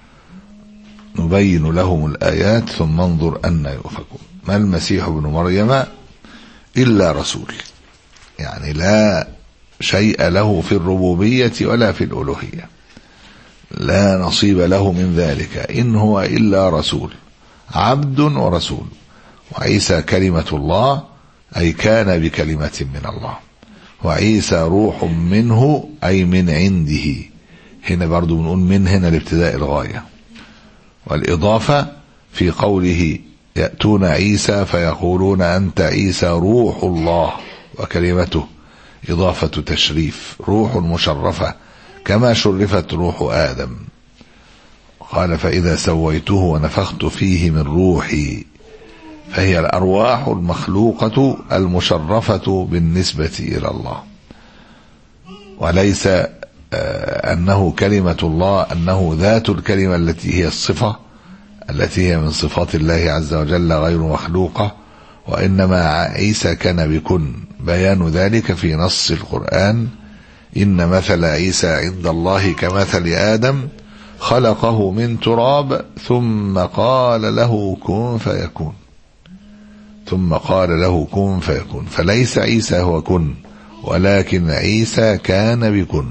نبين لهم الآيات ثم انظر أن يؤفكون. ما المسيح ابن مريم إلا رسول، يعني لا شيء له في الربوبية ولا في الألوهية، لا نصيب له من ذلك، إن هو إلا رسول، عبد ورسول. وعيسى كلمة الله أي كان بكلمة من الله، وعيسى روح منه أي من عنده. هنا برضو بنقول من هنا لابتداء الغاية، والإضافة في قوله يأتون عيسى فيقولون أنت عيسى روح الله وكلمته، إضافة تشريف، روح مشرفة كما شرفت روح آدم. قال فإذا سويته ونفخت فيه من روحي فهي الأرواح المخلوقة المشرفة بالنسبة إلى الله، وليس أنه كلمة الله، أنه ذات الكلمة التي هي الصفة التي هي من صفات الله عز وجل غير مخلوقة، وإنما عيسى كان بكن. بيان ذلك في نص القرآن: إن مثل عيسى عند الله كمثل آدم خلقه من تراب ثم قال له كن فيكون ثم قال له كن فيكون فليس عيسى هو كن، ولكن عيسى كان بكن.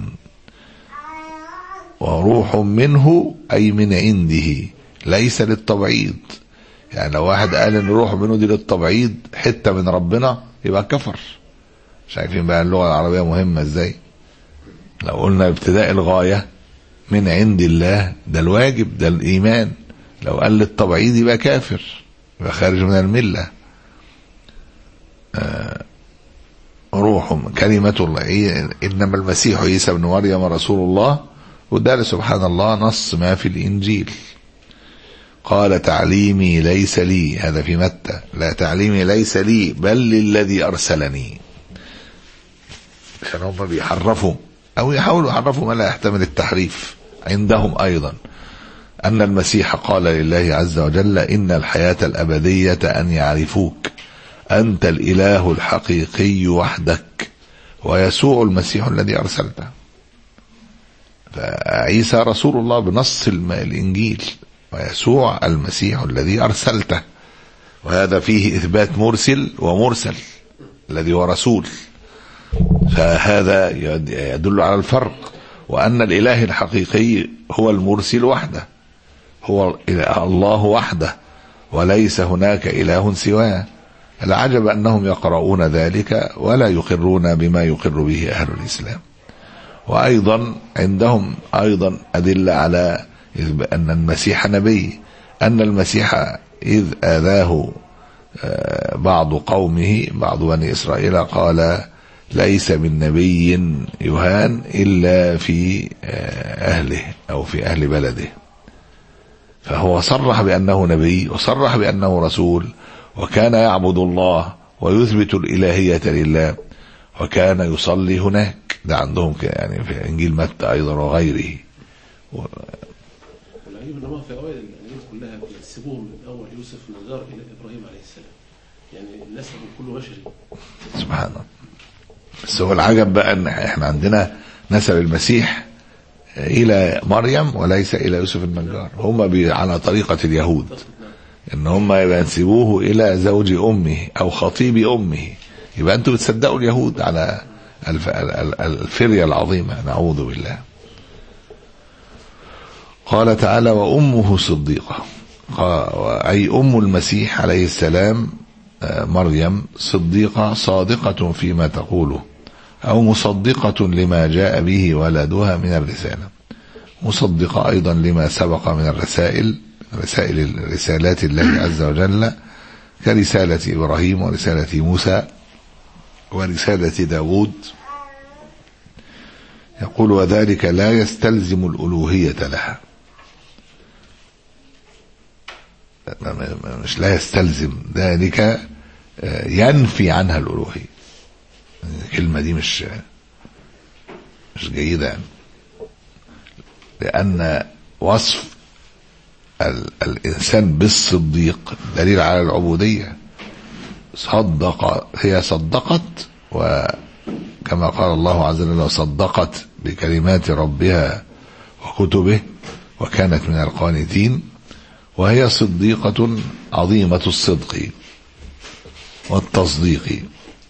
وروح منه أي من عنده، ليس للتبعيض. يعني لو واحد قال ان روح منه دي للتبعيض، حتة من ربنا، يبقى كفر. شايفين بقى اللغة العربية مهمة ازاي؟ لو قلنا ابتداء الغاية من عند الله، ده الواجب، ده الإيمان. لو قال للتبعيض يبقى كافر، يبقى خارج من الملة. آه روح كلمة الله، إنما المسيح عيسى ابن مريم رسول الله. وده سبحان الله نص ما في الإنجيل. قال تعليمي ليس لي، هذا في متى، لا تعليمي ليس لي بل للذي أرسلني. عشان هم بيحرفوا أو يحاولوا يحرفوا ما لا يحتمل التحريف عندهم أيضا، أن المسيح قال لله عز وجل: إن الحياة الأبدية أن يعرفوك أنت الإله الحقيقي وحدك ويسوع المسيح الذي أرسلته. فعيسى رسول الله بنص الإنجيل، ويسوع المسيح الذي أرسلته، وهذا فيه إثبات مرسل ومرسل الذي هو رسول. فهذا يدل على الفرق، وأن الإله الحقيقي هو المرسل وحده، هو الله وحده، وليس هناك إله سواه. العجب أنهم يقرؤون ذلك ولا يقرون بما يقر به أهل الإسلام. وأيضا عندهم أيضا أدلة على أن المسيح نبي، أن المسيح إذ آذاه بعض قومه، بعض بني إسرائيل، قال: ليس من نبي يهان إلا في أهله أو في أهل بلده. فهو صرح بأنه نبي، وصرح بأنه رسول، وكان يعبد الله ويثبت الإلهية لله، وكان يصلي هناك. ده عندهم يعني في إنجيل متى أيضا وغيره. والعجيب ان هو في اوائل الانجيل كلها بينسبوهم من اول يوسف النجار الى ابراهيم عليه السلام، يعني النسب كله بشري. سبحان الله. بس هو العجب بقى ان احنا عندنا نسب المسيح الى مريم وليس الى يوسف النجار. هم على طريقة اليهود، ان هم ينسبوه الى زوج امه او خطيب امه. يبقى انتم بتصدقوا اليهود على الفرية العظيمة، نعوذ بالله. قال تعالى: وأمه صديقة، أي أم المسيح عليه السلام مريم صديقة صادقة فيما تقوله، أو مصدقة لما جاء به ولدها من الرسالة، مصدقة أيضا لما سبق من الرسائل، رسائل رسالات الله عز وجل، كرسالة إبراهيم ورسالة موسى ورسالة داود. يقول: وذلك لا يستلزم الألوهية لها. مش لا يستلزم، ذلك ينفي عنها الألوهية. الكلمة دي مش مش جيدة يعني. لأن وصف الإنسان بالصديق دليل على العبودية. صدق، هي صدقت، وكما قال الله عز وجل: صدقت بكلمات ربها وكتبه وكانت من القانتين. وهي صديقة عظيمة الصدق والتصديق.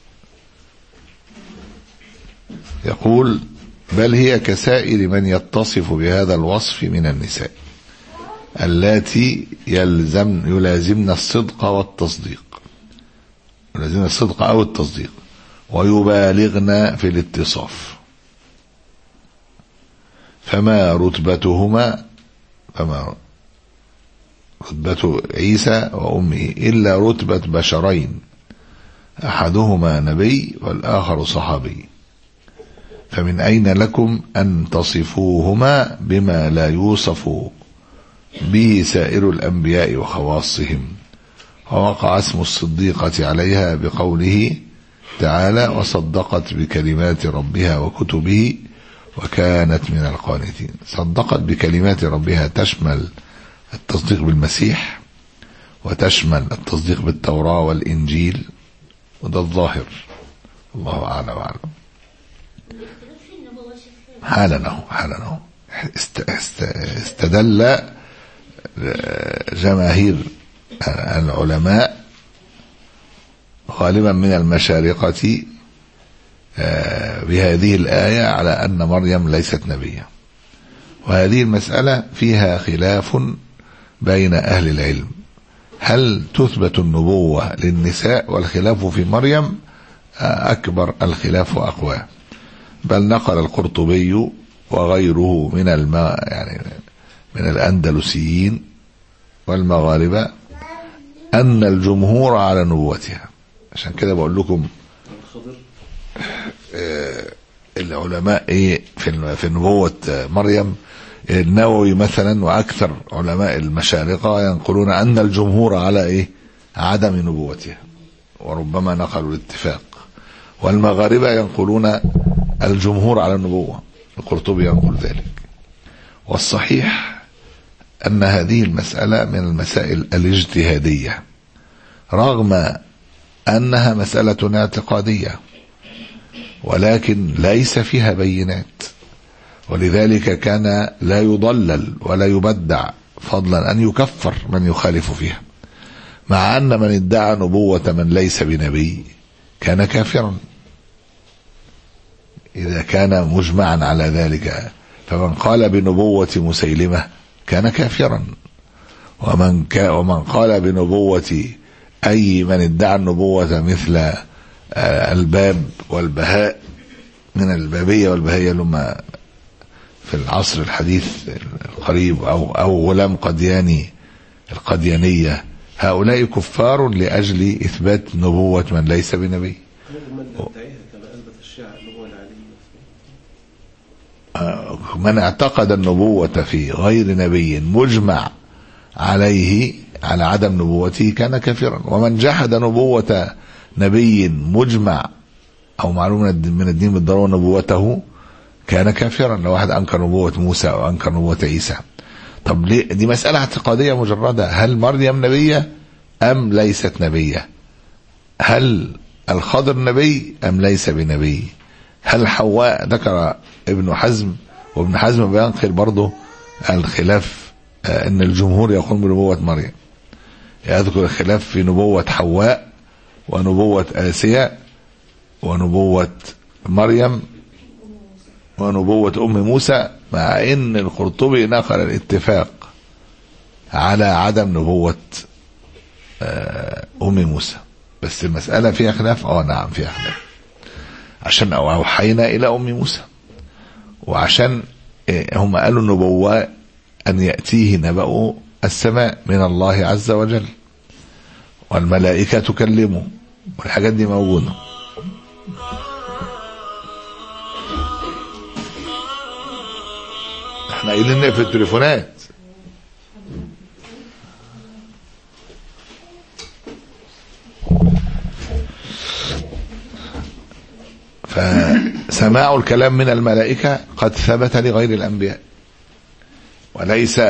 يقول: بل هي كسائر من يتصف بهذا الوصف من النساء اللاتي يلزم يلازمن الصدق والتصديق، يلازمن الصدق أو التصديق، ويبالغن في الاتصاف. فما رتبتهما فما رتبة عيسى وأمه إلا رتبة بشرين، أحدهما نبي والآخر صحابي. فمن أين لكم أن تصفوهما بما لا يوصف به سائر الأنبياء وخواصهم، ووقع اسم الصديقة عليها بقوله تعالى وصدقت بكلمات ربها وكتبه وكانت من القانتين. صدقت بكلمات ربها تشمل التصديق بالمسيح وتشمل التصديق بالتوراة والإنجيل، وده الظاهر، الله أعلم وأعلم. حالا اهو حالا اهو است است استدل جماهير العلماء غالبا من المشارقة بهذه الآية على أن مريم ليست نبية، وهذه المسألة فيها خلاف بين أهل العلم، هل تثبت النبوة للنساء؟ والخلاف في مريم أكبر الخلاف وأقوى، بل نقل القرطبي وغيره من الم... يعني من الأندلسيين والمغاربة أن الجمهور على نبوتها. عشان كده بقول لكم آه العلماء ايه في في نبوة مريم، النووي مثلا وأكثر علماء المشارقة ينقلون أن الجمهور على ايه عدم نبوتها، وربما نقلوا الاتفاق، والمغاربة ينقلون الجمهور على النبوة، القرطبي ينقل ذلك. والصحيح أن هذه المسألة من المسائل الاجتهادية رغم أنها مسألة اعتقادية، ولكن ليس فيها بينات، ولذلك كان لا يضلل ولا يبدع، فضلا أن يكفر من يخالف فيها، مع أن من ادعى نبوة من ليس بنبي كان كافرا إذا كان مجمعا على ذلك. فمن قال بنبوة مسيلمة كان كافرا، ومن, ك... ومن قال بنبوة أي من ادعى النبوة مثل الباب والبهاء من البابية والبهية لما في العصر الحديث القريب، أو, أو غلام قدياني القديانية، هؤلاء كفار لأجل إثبات نبوة من ليس بنبي. من اعتقد النبوة في غير نبي مجمع عليه على عدم نبوته كان كافرا، ومن جحد نبوة نبي مجمع أو معلوم من الدين بالضرورة نبوته كان كافرا. لو واحد أنكر نبوة موسى أو أنكر نبوة عيسى، طب ليه؟ دي مسألة اعتقادية مجردة، هل مريم نبية أم ليست نبية؟ هل الخضر نبي أم ليس بنبي؟ هل حواء؟ ذكر ابن حزم، وابن حزم بينقل برضه الخلاف ان الجمهور يقول بنبوة مريم، يذكر الخلاف في نبوة حواء ونبوة آسيا ونبوة مريم ونبوة أم موسى، مع ان القرطبي نقل الاتفاق على عدم نبوة أم موسى. بس المسألة فيها خلاف، اه نعم فيها خلاف، عشان أوحينا إلى أم موسى، وعشان هم قالوا النبوة أن يأتيه نبأ السماء من الله عز وجل، والملائكة تكلمه، والحاجات دي موجودة. احنا قايلين في التليفونات. فسماع الكلام من الملائكة قد ثبت لغير الأنبياء، وليس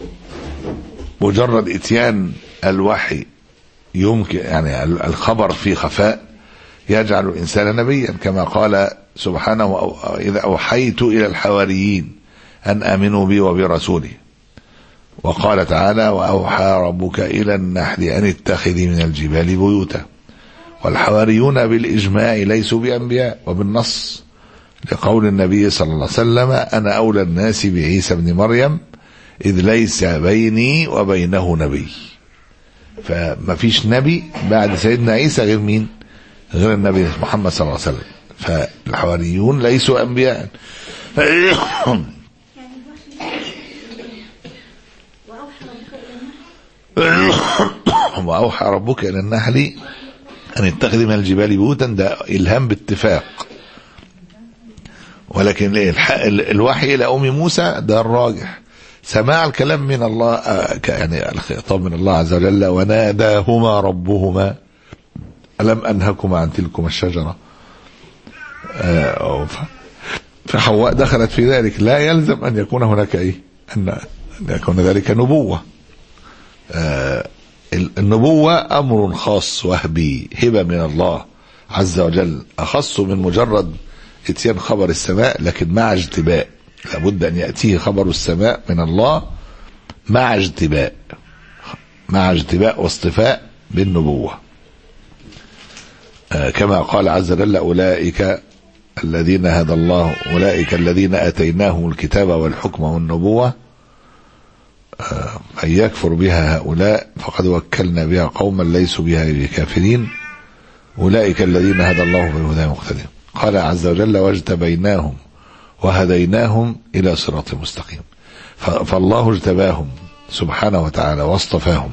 مجرد اتيان الوحي يمكن يعني الخبر في خفاء يجعل الإنسان نبيا، كما قال سبحانه إذا أوحيت إلى الحواريين أن آمنوا بي وبرسولي، وقال تعالى وأوحى ربك إلى النحل أن اتخذي من الجبال بيوتا. والحواريون بالإجماع ليسوا بأنبياء، وبالنص لقول النبي صلى الله عليه وسلم أنا أولى الناس بعيسى بن مريم إذ ليس بيني وبينه نبي. فما فيش نبي بعد سيدنا عيسى غير مين؟ غير النبي محمد صلى الله عليه وسلم. فالحواريون ليسوا أنبياء. وأوحى ربك إلى النحل أن يتخذ من الجبال بيوتا، ده إلهام باتفاق، ولكن الوحي إلى أم موسى ده الراجح، سماع الكلام من الله يعني الخطاب من الله عز وجل، وناداهما ربهما ألم أنهكما عن تلكما الشجرة، فحواء دخلت في ذلك. لا يلزم أن يكون هناك إيه أن يكون ذلك نبوة. النبوة أمر خاص وهبي، هبة من الله عز وجل، أخص من مجرد اتيان خبر السماء، لكن مع اجتباء. لابد أن يأتيه خبر السماء من الله مع اجتباء، مع اجتباء واصطفاء بالنبوة، كما قال عز وجل أولئك الذين هدى الله، أولئك الذين آتيناهم الكتاب والحكم والنبوة أن يكفر بها هؤلاء فقد وكلنا بها قوما ليسوا بها بكافرين، أولئك الذين هدى الله بالهدى مقتدين. قال عز وجل واجتبيناهم وهديناهم إلى صراط مستقيم. فالله اجتباهم سبحانه وتعالى واصطفاهم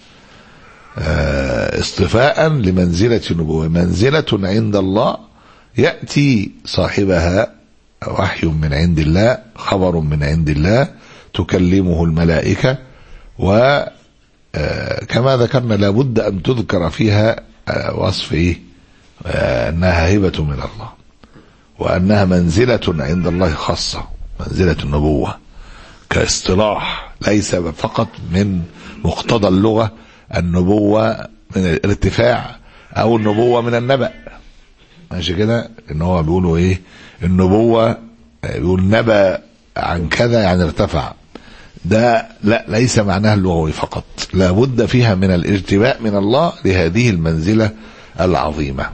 اصطفاء لمنزلة النبوة، منزلة عند الله يأتي صاحبها وحي من عند الله، خبر من عند الله تكلمه الملائكة، وكما ذكرنا لابد أن تذكر فيها وصف إيه؟ أنها هبة من الله، وأنها منزلة عند الله خاصة، منزلة النبوة كاصطلاح، ليس فقط من مقتضى اللغة النبوة من الارتفاع أو النبوة من النبأ. ماشي كده؟ إن هو بيقولوا إيه النبوة، بيقول نبأ عن كذا يعني ارتفع، ده لا، ليس معناها اللغوي فقط، لابد فيها من الاجتباء من الله لهذه المنزلة العظيمة.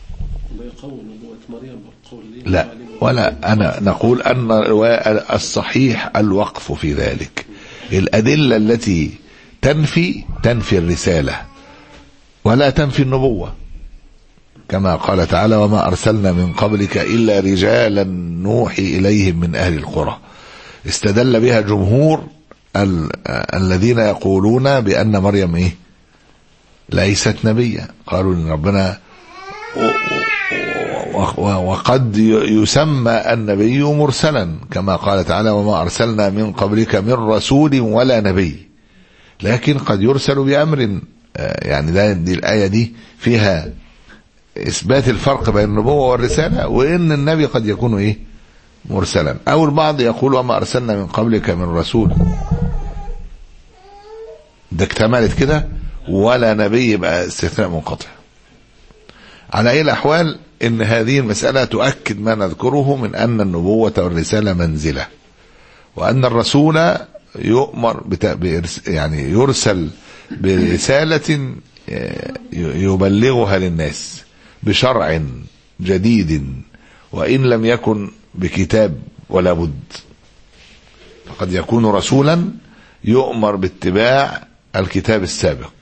لا، ولا أنا نقول أن الصحيح الوقف في ذلك. الأدلة التي تنفي تنفي الرسالة ولا تنفي النبوة، كما قال تعالى وما أرسلنا من قبلك إلا رجالا نوحي إليهم من أهل القرى. استدل بها جمهور ال الذين يقولون بأن مريم إيه ليست نبيا، قالوا إن ربنا وقد يسمى النبي مرسلا، كما قال تعالى وما أرسلنا من قبلك من رسول ولا نبي، لكن قد يرسل بأمر. يعني ده دي الآية دي فيها إثبات الفرق بين النبوة والرسالة، وإن النبي قد يكون إيه مرسلا. أو البعض يقول وما أرسلنا من قبلك من رسول، ده اكتملت كده، ولا نبي يبقى استثناء منقطع. على أي الأحوال إن هذه المسألة تؤكد ما نذكره من أن النبوة والرسالة منزلة، وأن الرسول يؤمر يعني يرسل برسالة يبلغها للناس بشرع جديد، وإن لم يكن بكتاب ولا بد، فقد يكون رسولا يؤمر باتباع الكتاب السابق،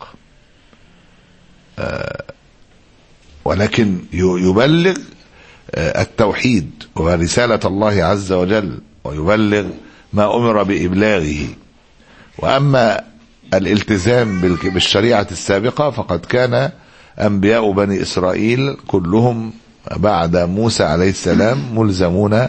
ولكن يبلغ التوحيد ورسالة الله عز وجل، ويبلغ ما أمر بإبلاغه. وأما الالتزام بالشريعة السابقة فقد كان أنبياء بني إسرائيل كلهم بعد موسى عليه السلام ملزمون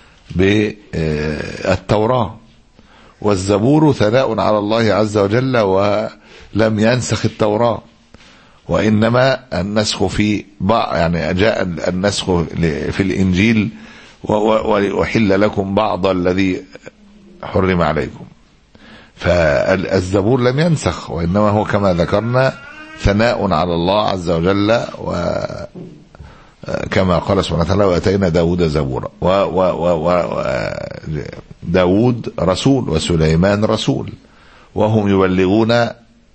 بالتوراة، والزبور ثناء على الله عز وجل ولم ينسخ التوراة، وإنما النسخ في بعض، يعني جاء النسخ في الإنجيل وحل لكم بعض الذي حرم عليكم، فالزبور لم ينسخ، وإنما هو كما ذكرنا ثناء على الله عز وجل، وكما قال سبحانه وتعالى وأتينا داود زبورا، وداود رسول وسليمان رسول، وهم يبلغون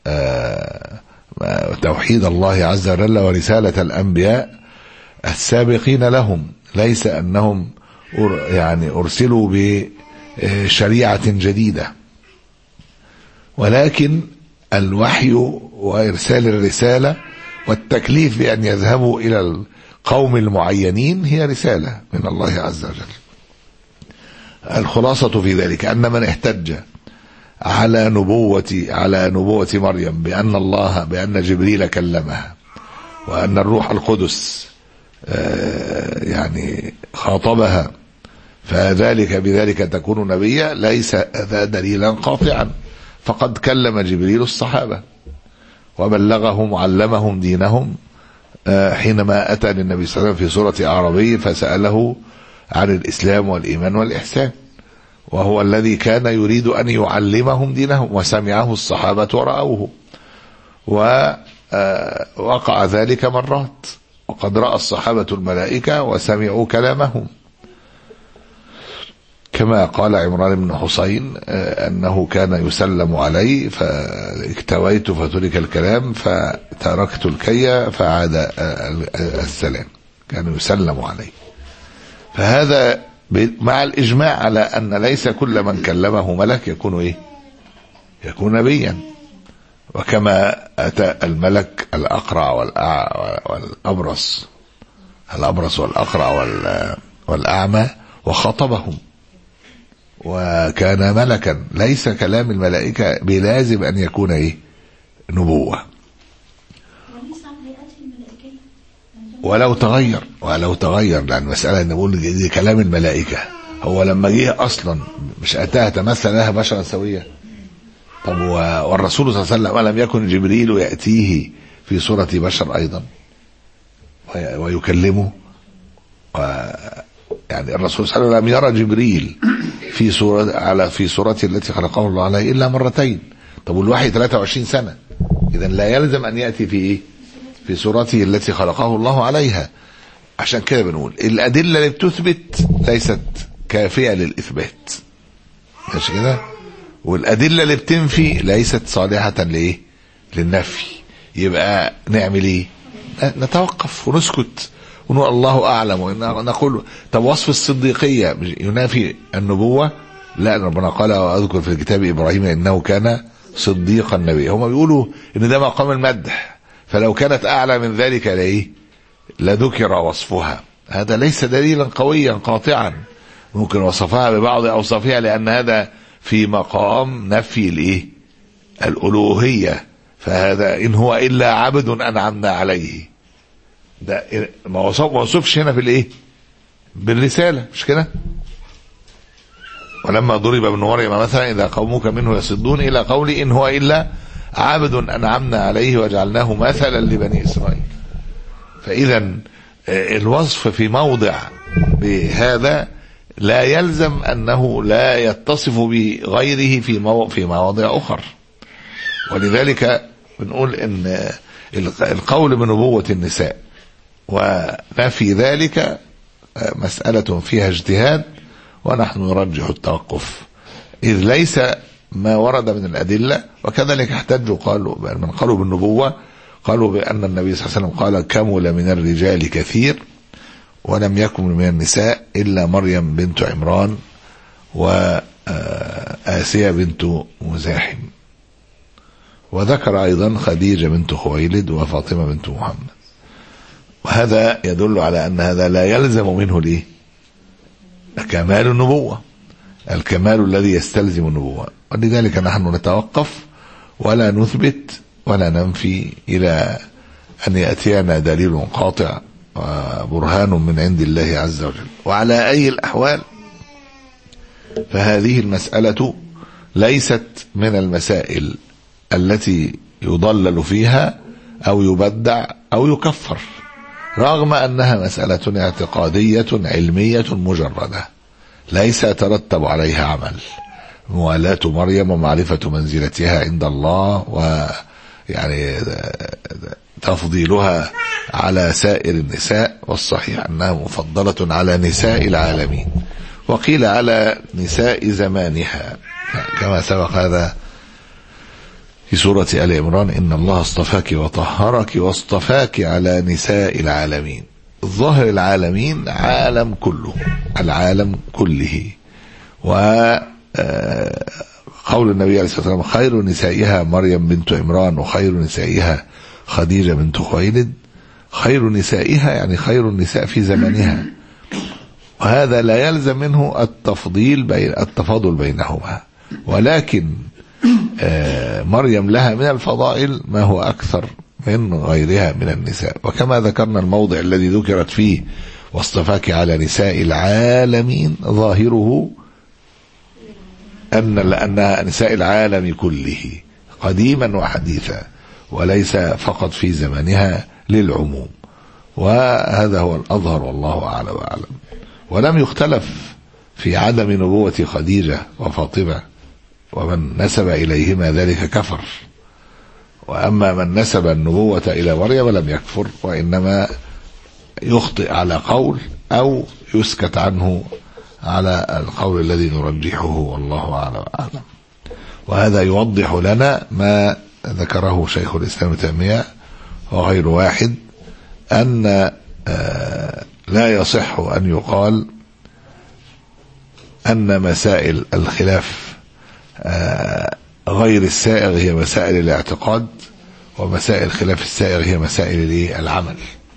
توحيد الله عز وجل ورسالة الأنبياء السابقين لهم، ليس أنهم يعني أرسلوا بشريعة جديدة، ولكن الوحي وإرسال الرسالة والتكليف بأن يذهبوا إلى القوم المعينين هي رسالة من الله عز وجل. الخلاصة في ذلك أن من احتج على نبوة على نبوة مريم بأن الله بأن جبريل كلمها، وأن الروح القدس يعني خاطبها فذلك بذلك تكون نبيا ليس ذا دليلا قاطعا، فقد كلم جبريل الصحابة وبلغهم وعلمهم دينهم حينما أتى للنبي صلى الله عليه وسلم في سورة أعرابي فسأله عن الإسلام والإيمان والإحسان، وهو الذي كان يريد أن يعلمهم دينهم، وسمعه الصحابة ورأوه، ووقع ذلك مرات، وقد رأى الصحابة الملائكة وسمعوا كلامهم، كما قال عمران بن حسين أنه كان يسلم علي فاكتويت فترك الكلام فتركت الكي فعاد السلام، كان يسلم علي. فهذا مع الإجماع على أن ليس كل من كلمه ملك يكون إيه؟ يكون نبيا. وكما أتى الملك الأقرع والأبرص الأبرص والأقرع والأعمى وخاطبهم وكان ملكا، ليس كلام الملائكة بلازم أن يكون إيه؟ نبوة، ولو تغير ولو تغير لأن مسألة نقول دي كلام الملائكة. هو لما جه أصلا مش أتاها تمثل لها بشرا سوية؟ طب والرسول صلى الله عليه وسلم ألم يكن جبريل يأتيه في صورة بشر أيضا ويكلمه؟ يعني الرسول صلى الله عليه وسلم لم يرى جبريل في صورة على في صورته التي خلقه الله عليه إلا مرتين. طب والوحي ثلاثة وعشرين سنة، إذا لا يلزم أن يأتي في إيه؟ في صورته التي خلقه الله عليها. عشان كده بنقول الأدلة اللي بتثبت ليست كافية للإثبات، مش كده؟ والأدلة اللي بتنفي ليست صالحة لإيه؟ للنفي. يبقى نعمل إيه؟ نتوقف ونسكت ونقول الله أعلم، ونقول طب وصف الصديقية ينافي النبوة؟ لا، ربنا قال وأذكر في الكتاب إبراهيم إنه كان صديقا نبيا. هم بيقولوا إن ده مقام المدح، فلو كانت أعلى من ذلك لإيه؟ لذكر وصفها. هذا ليس دليلا قويا قاطعا، ممكن وصفها ببعض أوصافها، لأن هذا في مقام نفي الإيه؟ الألوهية. فهذا إن هو إلا عبد أنعمنا عليه، ده ما وصفش هنا في الإيه؟ بالرسالة، مش كده؟ ولما ضرب ابن مريم مثلا إذا قومك منه يصدون إلى قولي إن هو إلا عبد أنعمنا عليه وجعلناه مثلا لبني إسرائيل. فإذا الوصف في موضع بهذا لا يلزم أنه لا يتصف بغيره في مو... في مواضع أخر. ولذلك بنقول إن القول بنبوة النساء ونفي ذلك مسألة فيها اجتهاد، ونحن نرجح التوقف، إذ ليس ما ورد من الأدلة. وكذلك احتجوا قالوا من قالوا بالنبوة قالوا بأن النبي صلى الله عليه وسلم قال كمل من الرجال كثير ولم يكن من النساء إلا مريم بنت عمران وآسيا بنت مزاحم، وذكر أيضا خديجة بنت خويلد وفاطمة بنت محمد. وهذا يدل على أن هذا لا يلزم منه ليه؟ كمال النبوة، الكمال الذي يستلزم النبوة. ولذلك نحن نتوقف ولا نثبت ولا ننفي إلى أن يأتينا دليل قاطع وبرهان من عند الله عز وجل. وعلى أي الأحوال فهذه المسألة ليست من المسائل التي يضلل فيها أو يبدع أو يكفر، رغم أنها مسألة اعتقادية علمية مجردة ليس يترتب عليها عمل. موالاة مريم ومعرفة منزلتها عند الله، ويعني تفضيلها على سائر النساء، والصحيح أنها مفضلة على نساء العالمين، وقيل على نساء زمانها كما سبق هذا في سورة آل عمران إن الله اصطفاك وطهرك واصطفاك على نساء العالمين. الظاهر العالمين عالم كله، العالم كله. وقول النبي عليه الصلاة والسلام خير نسائها مريم بنت عمران وخير نسائها خديجة بنت خويلد، خير نسائها يعني خير النساء في زمانها، وهذا لا يلزم منه التفضيل بين التفاضل بينهما، ولكن مريم لها من الفضائل ما هو أكثر من غيرها من النساء. وكما ذكرنا الموضع الذي ذكرت فيه واصطفاك على نساء العالمين ظاهره أن لأنها نساء العالم كله قديما وحديثا وليس فقط في زمانها للعموم، وهذا هو الأظهر والله أعلى وأعلم. ولم يختلف في عدم نبوة خديجة وفاطمة، ومن نسب إليهما ذلك كفر، وأما من نسب النبوة إلى مريم لم يكفر، وإنما يخطئ على قول أو يسكت عنه على القول الذي نرجحه والله أعلى وأعلم. وهذا يوضح لنا ما ذكره شيخ الإسلام ابن تيمية وغير واحد، أن لا يصح أن يقال أن مسائل الخلاف غير السائغ هي مسائل الاعتقاد، ومسائل خلاف السائغ هي مسائل العمل.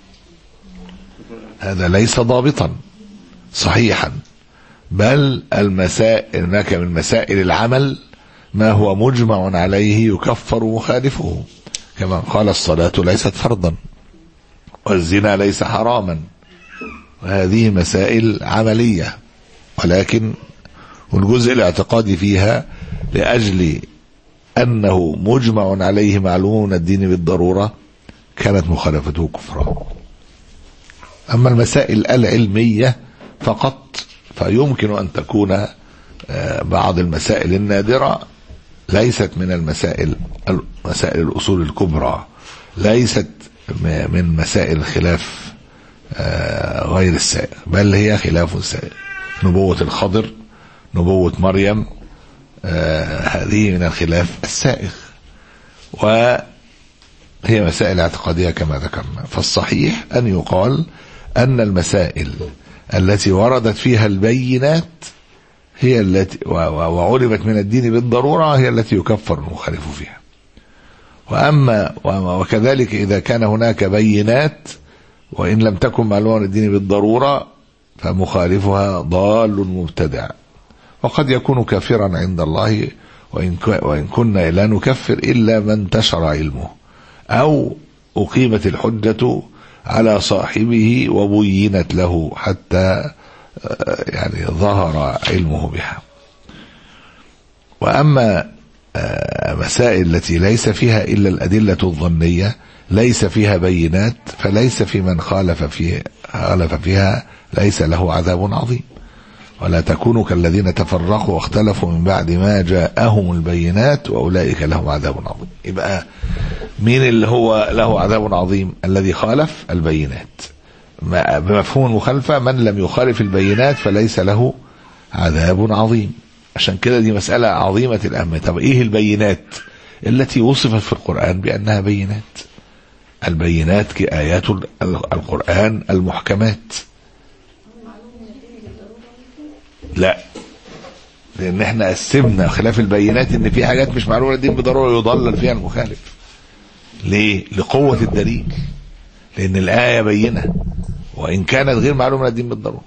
هذا ليس ضابطا صحيحا، بل المسائل هناك من مسائل العمل ما هو مجمع عليه يكفر مخالفه، كما قال الصلاة ليست فرضا والزنا ليس حراما، وهذه مسائل عملية، ولكن والجزء الاعتقادي فيها لأجل أنه مجمع عليه معلوم من الدين بالضرورة كانت مخالفته كفرا. أما المسائل العلمية فقط فيمكن أن تكون بعض المسائل النادرة ليست من المسائل مسائل الأصول الكبرى، ليست من مسائل الخلاف غير السائغ، بل هي خلاف سائغ. نبوة الخضر، نبوة مريم، هذه من الخلاف السائغ، وهي مسائل اعتقادية كما ذكرنا. فالصحيح أن يقال أن المسائل التي وردت فيها البينات هي التي وعلمت من الدين بالضرورة هي التي يكفر المخالف فيها. وأما وكذلك إذا كان هناك بينات وإن لم تكن معلومة من الدين بالضرورة فمخالفها ضال مبتدع، وقد يكون كافرا عند الله وإن كنا لا نكفر إلا من انتشر علمه أو أقيمت الحجة على صاحبه وبينت له حتى يعني ظهر علمه بها. وأما مسائل التي ليس فيها إلا الأدلة الظنية ليس فيها بينات فليس في من خالف فيها, خالف فيها ليس له عذاب عظيم، ولا تكونوا كالذين تفرقوا واختلفوا من بعد ما جاءهم البينات وأولئك لهم عذاب عظيم. يبقى مين اللي هو له عذاب عظيم؟ الذي خالف البينات. بمفهوم المخالفة من لم يخالف البينات فليس له عذاب عظيم. عشان كده دي مسألة عظيمة الأهمية. طب إيه البينات التي وصفت في القرآن بأنها بينات؟ البينات كآيات القرآن المحكمات. لا، لأن احنا قسمنا خلاف البينات إن في حاجات مش معلومة الدين بضرورة يضلل فيها المخالف. ليه؟ لقوة الدليل، لأن الآية بينة وإن كانت غير معلومة الدين بالضرورة.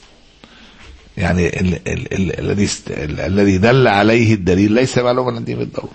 يعني الذي الذي دل عليه الدليل ليس معلومة الدين بالضرورة.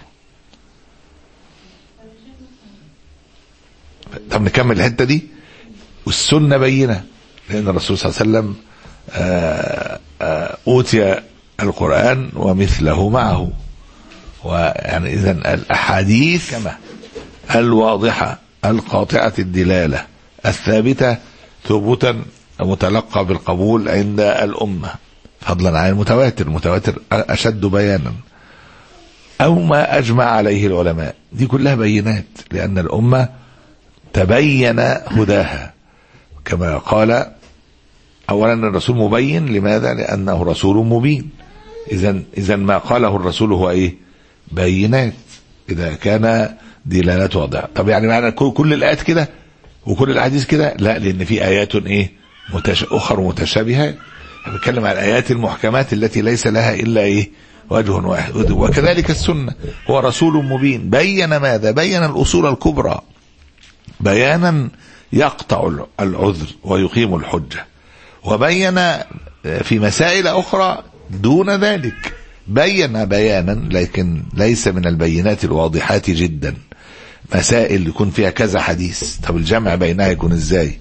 طب نكمل الحتة دي. والسنة بينة، لأن الرسول صلى الله عليه وسلم آآ آآ أوتي القرآن ومثله معه. ويعني إذن الأحاديث كما الواضحة القاطعة الدلالة الثابتة ثبوتا متلقى بالقبول عند الأمة، فضلا عن المتواتر. المتواتر أشد بيانا، أو ما أجمع عليه العلماء. دي كلها بينات، لأن الأمة تبين هداها، كما قال أولا الرسول مبين. لماذا؟ لأنه رسول مبين. إذن إذن ما قاله الرسول هو إيه؟ بينات، إذا كان دلالته واضحة. طب يعني معنى كل الآيات كده وكل الأحاديث كده؟ لا، لأن في آيات إيه متش... أخر متشابهات. بنتكلم عن الآيات المحكمات التي ليس لها إلا إيه وجه واحد. وكذلك السنة، هو رسول مبين بين ماذا؟ بين الأصول الكبرى بيانا يقطع العذر ويقيم الحجة، وبين في مسائل أخرى دون ذلك بين بيانا لكن ليس من البينات الواضحات جدا. مسائل يكون فيها كذا حديث، طب الجمع بينها يكون ازاي؟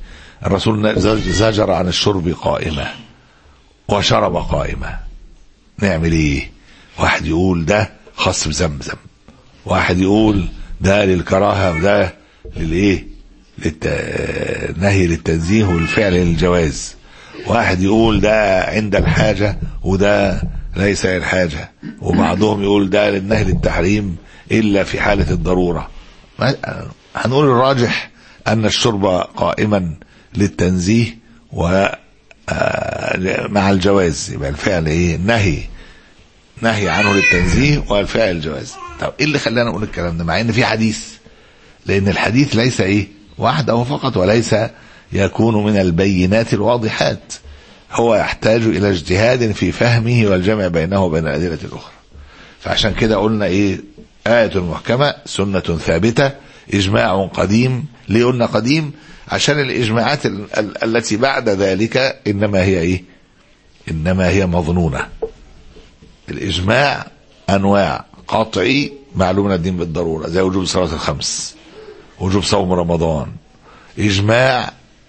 الرسول زجر عن الشرب قائمة وشرب قائمة، نعمل ايه؟ واحد يقول ده خاص بزمزم، واحد يقول ده للكراهة وده للايه للت... نهي للتنزيه والفعل للجواز، واحد يقول ده عند الحاجة وده ليس للحاجة، وبعضهم يقول ده للنهي للتحريم إلا في حالة الضرورة. هنقول الراجح أن الشرب قائما للتنزيه ومع الجواز، يبقى الفعل ايه؟ نهي نهي عنه للتنزيه والفعل الجواز. طب ايه اللي خلانا نقول الكلام ده مع ان في حديث؟ لان الحديث ليس ايه وحده فقط، وليس يكون من البينات الواضحات، هو يحتاج الى اجتهاد في فهمه والجمع بينه وبين الادله الاخرى. فعشان كده قلنا ايه؟ آية محكمة، سنة ثابتة، اجماع قديم. ليه قلنا قديم؟ عشان الاجماعات ال- ال- التي بعد ذلك انما هي ايه؟ انما هي مظنونة. الاجماع انواع: قطعي معلوم من الدين بالضرورة زي وجوب صلاة الخمس، وجوب صوم رمضان. اجماع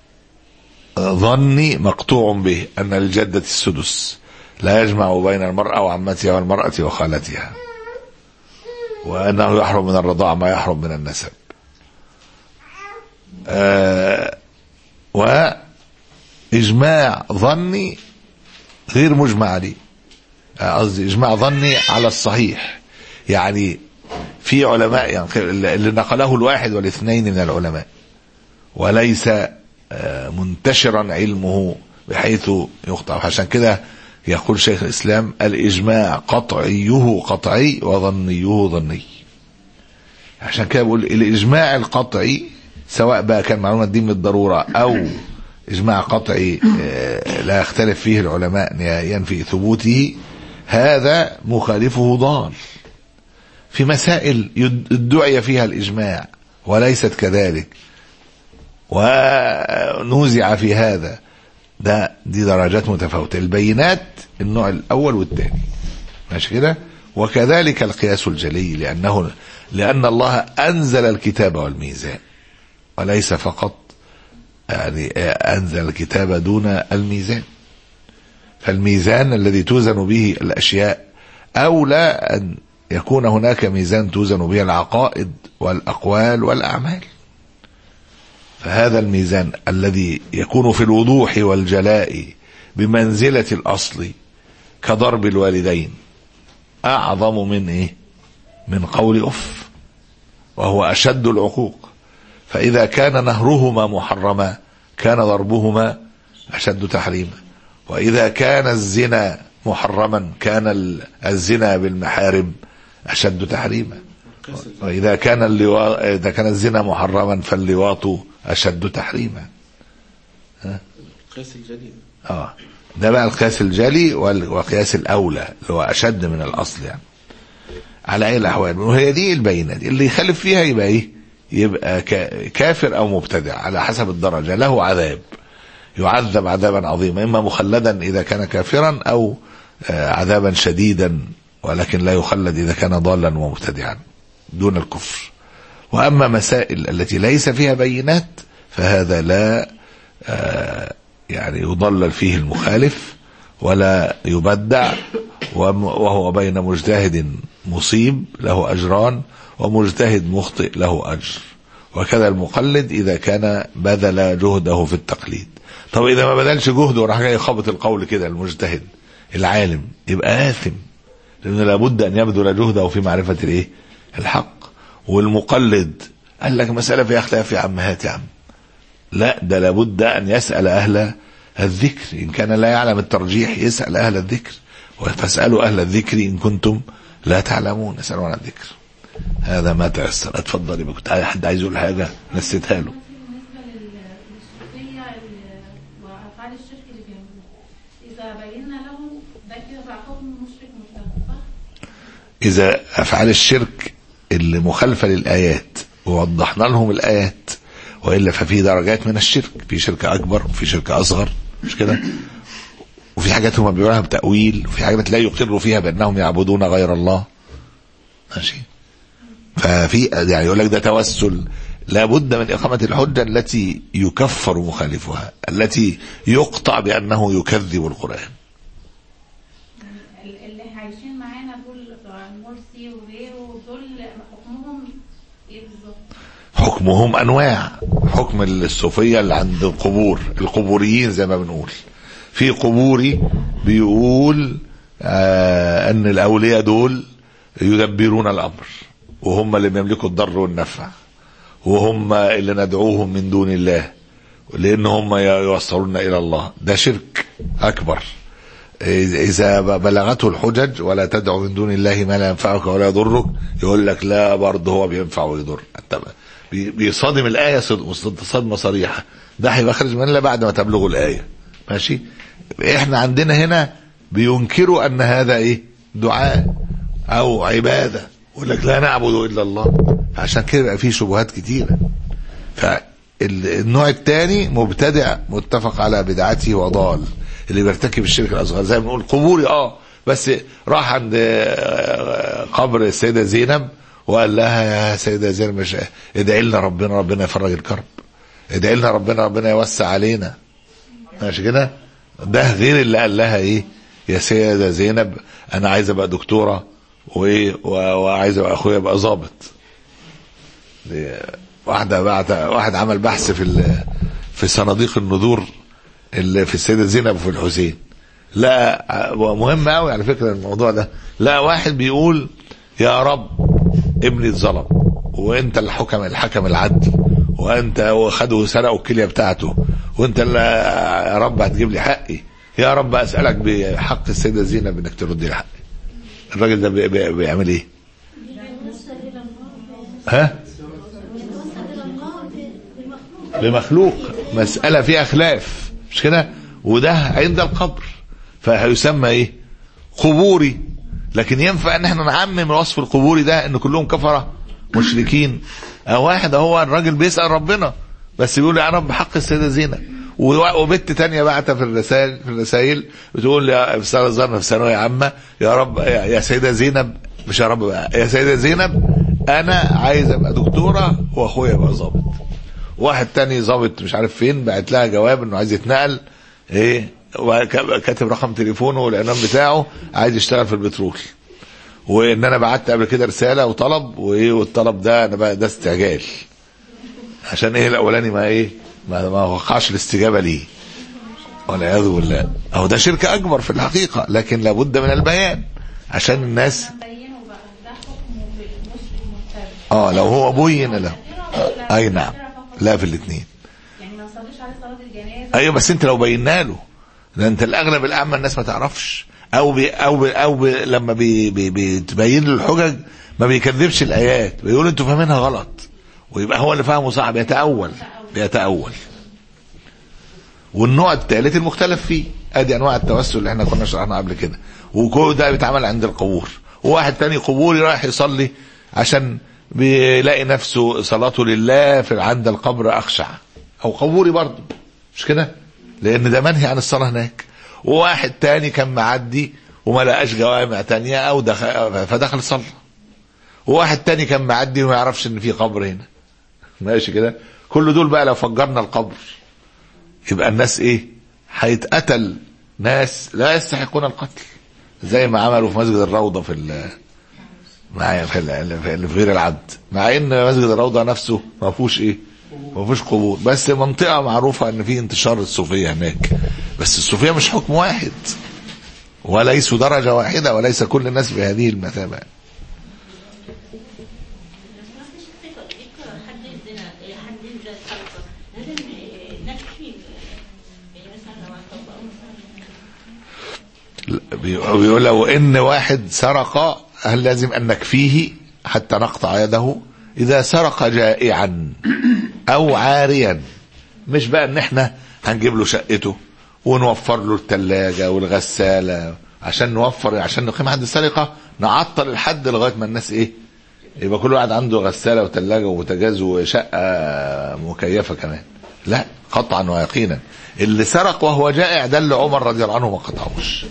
ظني مقطوع به ان للجدة السدس، لا يجمع بين المرأة وعمتها والمرأة وخالتها، وانه يحرم من الرضاعة ما يحرم من النسب. آه واجماع ظني غير مجمع عليه، قصدي اجماع ظني على الصحيح، يعني في علماء يعني اللي نقله الواحد والاثنين من العلماء، وليس منتشرا علمه بحيث يخطئ. عشان كده يقول شيخ الاسلام: الاجماع قطعيه قطعي وظنيه ظني. عشان كده بقول الاجماع القطعي سواء بقى كان معلومة الدين بالضرورة او اجماع قطعي لا يختلف فيه العلماء ينفي ثبوته، هذا مخالفه ضال. في مسائل ادعي فيها الاجماع وليست كذلك ونوزع في هذا، ده دي درجات متفاوتة. البينات النوع الاول والثاني، ماشي كده. وكذلك القياس الجلي، لانه لان الله انزل الكتاب والميزان، وليس فقط يعني انزل الكتاب دون الميزان. فالميزان الذي توزن به الاشياء اولى ان يكون هناك ميزان توزن به العقائد والاقوال والاعمال. فهذا الميزان الذي يكون في الوضوح والجلاء بمنزلة الاصل كضرب الوالدين اعظم من ايه؟ من قول اف، وهو اشد العقوق. فاذا كان نهرهما محرما كان ضربهما اشد تحريما، واذا كان الزنا محرما كان الزنا بالمحارم اشد تحريما، واذا كان اللواط اذا كان الزنا محرما فاللواط اشد تحريما. ها؟ القياس الجلي اه ده بقى القياس الجلي والقياس الاولى اللي هو اشد من الاصل يعني على اي الاحوال. وهي دي البينه دي اللي يخالف فيها يبقى ايه؟ يبقى كافر او مبتدع على حسب الدرجه، له عذاب، يعذب عذابا عظيما، اما مخلدا اذا كان كافرا او عذابا شديدا، ولكن لا يخلد اذا كان ضالا ومبتدعا دون الكفر. واما مسائل التي ليس فيها بينات فهذا لا يعني يضلل فيه المخالف ولا يبدع، وهو بين مجتهد مصيب له اجران ومجتهد مخطئ له اجر، وكذا المقلد اذا كان بذل جهده في التقليد. طب اذا ما بذلش جهده وراح جاي يخبط القول كده المجتهد العالم يبقى آثم، لأنه لابد أن يبذل جهده في معرفة الايه؟ الحق. والمقلد قال لك مسألة فيها اختلاف يا عم، هات يا عم، لا ده لابد أن يسأل أهل الذكر، إن كان لا يعلم الترجيح يسأل أهل الذكر، فاسألوا أهل الذكر إن كنتم لا تعلمون، اسألوا عن الذكر. هذا ما تيسر. اتفضلي، كنت حد عايز يقول حاجة نسيتها له. إذا أفعال الشرك اللي مخالفة للآيات ووضحنا لهم الآيات، وإلا ففي درجات من الشرك، في شرك أكبر وفي شرك أصغر، مش كده؟ وفي حاجات هم بيقولها بتأويل، وفي حاجات لا يقروا فيها بأنهم يعبدون غير الله، ماشي؟ ففي يعني يقول لك ده توسل، لابد من إقامة الحجة التي يكفر مخالفها، التي يقطع بأنه يكذب القرآن. اللي عايشين معانا دول مرسي وغيره دول حكمهم ايه بالظبط؟ حكمهم أنواع. حكم الصوفية اللي عند القبور، القبوريين زي ما بنقول، في قبوري بيقول آه أن الأولياء دول يدبرون الأمر، وهم اللي بيملكوا الضر والنفع، وهم اللي ندعوهم من دون الله لأن هم يوصلون إلى الله. ده شرك أكبر. إذا بلغته الحجج ولا تدعو من دون الله ما لا ينفعك ولا يضرك، يقول لك لا برضه هو بينفع ويضر. بيصادم الآية صدمة صريحة. ده هيبقى خارج منها بعد ما تبلغوا الآية. ماشي. احنا عندنا هنا بينكروا أن هذا إيه دعاء أو عبادة، يقول لك لا نعبد إلا الله. عشان كده بقى فيه شبهات كتيرة. فالنوع الثاني مبتدع متفق على بدعته وضال، اللي بيرتكب الشرك الأصغر. زي ما بنقول قبوري اه بس راح عند قبر السيدة زينب وقال لها يا سيدة زينب مش ادعي لنا ربنا ربنا يفرج الكرب، ادعي لنا ربنا ربنا يوسع علينا. ماشي كده. ده غير اللي قال لها ايه يا سيدة زينب انا عايز ابقى دكتورة وايه وعايز ابقى اخويا ابقى ضابط. واحدة بعد واحد عمل بحث في في صناديق النذور اللي في السيدة زينب وفي الحسين. لا مهم قوي على فكرة الموضوع ده. لا واحد بيقول يا رب ابني اتظلم وانت الحكم الحكم العدل، وانت وخدوا سرقوا الكليه بتاعته، وانت اللي يا رب هتجيب لي حقي، يا رب اسالك بحق السيده زينب انك ترد لي حقي. الراجل ده بي بي بيعمل ايه؟ ها؟ بمخلوق. مساله فيها خلاف مش كده، وده عند القبر فهيسمى ايه؟ قبوري. لكن ينفع ان احنا نعمم وصف القبوري ده ان كلهم كفره مشركين؟ او واحد هو الراجل بيسال ربنا بس بيقول يا رب بحق السيده زينب، وبنت تانية بعتها في الرسائل في الرسائل بتقول يا استاذ ظن في ثانويه عامه يا رب يا سيده زينب، مش يا رب بقى يا سيده زينب انا عايز ابقى دكتوره واخويا يبقى ظابط. واحد تاني ظابط مش عارف فين بعت لها جواب انه عايز يتنقل ايه، وكاتب رقم تليفونه والعنوان بتاعه عايز يشتغل في البترول، وان انا بعت قبل كده رساله وطلب وايه، والطلب ده انا بقى ده استعجال عشان ايه الاولاني ما ايه ما, ما وقعش الاستجابه ليه والعياذ بالله. اهو ده شرك اكبر في الحقيقه، لكن لابد من البيان عشان الناس اه لو هو بين له. اي نعم لا في الاثنين يعني ما صليش عليه صلاه الجنازه. ايوه بس انت لو بينا له، ده انت الاغلب الاعمى الناس ما تعرفش، او بي او بي او بي لما بي بي بتبين له الحجج ما بيكذبش الايات، بيقول انتوا فاهمينها غلط، ويبقى هو اللي فاهمه صح، بيتاول بيتاول. والنوع الثالث المختلف فيه، ادي انواع التوسل اللي احنا كنا شرحناها قبل كده، وكل ده بيتعمل عند القبور. وواحد تاني قبوري رايح يصلي عشان بيلاقي نفسه صلاته لله في عند القبر اخشع، او قبوري برضه مش كده، لان ده منهي عن الصلاه هناك. وواحد تاني كان معدي وما لقاش جوامع تانية او دخل فدخل صلى. وواحد تاني كان معدي وما يعرفش ان في قبر هنا. ماشي كده. كل دول بقى لو فجرنا القبر يبقى الناس ايه؟ هيتقتل ناس لا يستحقون القتل، زي ما عملوا في مسجد الروضه في ال معايا في في غير العبد، مع ان مسجد الروضه نفسه ما فيهوش ايه؟ ما فيهوش قبور، بس منطقه معروفه ان في انتشار الصوفيه هناك. بس الصوفيه مش حكم واحد وليسوا درجه واحده، وليس كل الناس بهذه المثابه. بيقول لو ان واحد سرق هل لازم ان نكفيه حتى نقطع يده؟ اذا سرق جائعا او عاريا، مش بقى ان احنا هنجيب له شقته ونوفر له الثلاجه والغساله عشان نوفر عشان نقيم حد السرقه، نعطل الحد لغايه ما الناس ايه يبقى كل واحد عنده غساله وثلاجه وبوتاجاز وشقه مكيفه كمان. لا قطعا ويقينا اللي سرق وهو جائع ده اللي عمر رضي الله عنه ما قطعوش.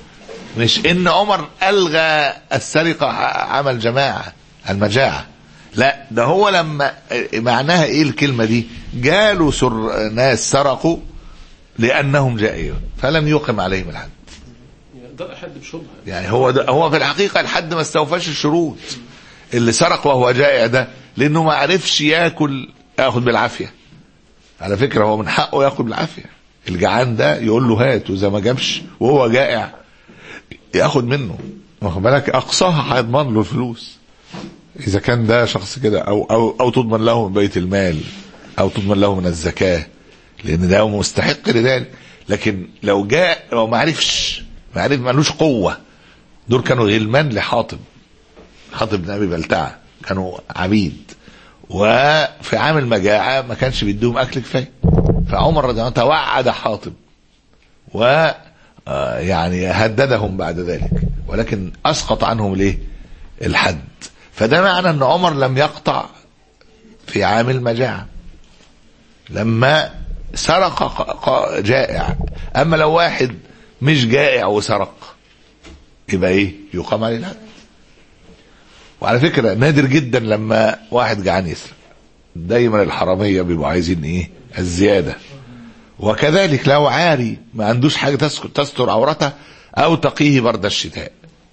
مش ان عمر الغى السرقه عمل جماعه المجاعه، لا، ده هو لما معناها ايه الكلمة دي؟ جالوا سر ناس سرقوا لانهم جائعون فلم يقم عليهم الحد. ده حد بشبهه يعني هو ده هو في الحقيقة الحد ما استوفاش الشروط. اللي سرق وهو جائع ده لانه ما عرفش ياكل، ياخد بالعافية. على فكرة هو من حقه ياخد بالعافية. الجعان ده يقول له هات، وإذا ما جابش وهو جائع ياخد منه. واخد بالك؟ اقصاها هيضمن له الفلوس اذا كان ده شخص كده، او او او تضمن له من بيت المال، او تضمن له من الزكاة، لان ده مستحق لذلك. لكن لو جاء لو ما عرفش ما عرف مالوش قوة. دول كانوا غلمان لحاطب، حاطب بن ابي بلتعه، كانوا عبيد، وفي عام المجاعة ما كانش بيدوهم اكل كفايه، فعمر رضي الله عنه توعد حاطب و يعني هددهم بعد ذلك، ولكن اسقط عنهم ليه الحد. فده معنى ان عمر لم يقطع في عام المجاعة لما سرق جائع. اما لو واحد مش جائع وسرق يبقى ايه؟ يقام عليه الحد. وعلى فكرة نادر جدا لما واحد جعان يسرق، دايما الحرامية بيبقوا عايزين ايه؟ الزيادة. وكذلك لو عاري ما عندوش حاجة تستر عورته او تقيه برد الشتاء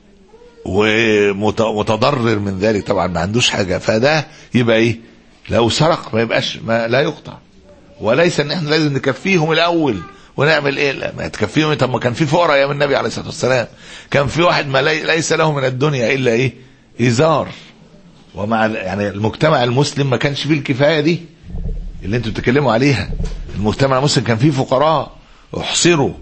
ومتضرر من ذلك، طبعا ما عندوش حاجة، فده يبقى ايه؟ لو سرق ما يبقاش ما لا يقطع. وليس ان احنا لازم نكفيهم الاول ونعمل ايه؟ لا، ما تكفيهم. طب ما كان في فقراء ايام النبي عليه الصلاة والسلام، كان في واحد ما ليس له من الدنيا الا ايه؟ ازار. ومع يعني المجتمع المسلم ما كانش فيه الكفاية دي اللي انتوا بتتكلموا عليها. المجتمع المسلم كان فيه فقراء احصروا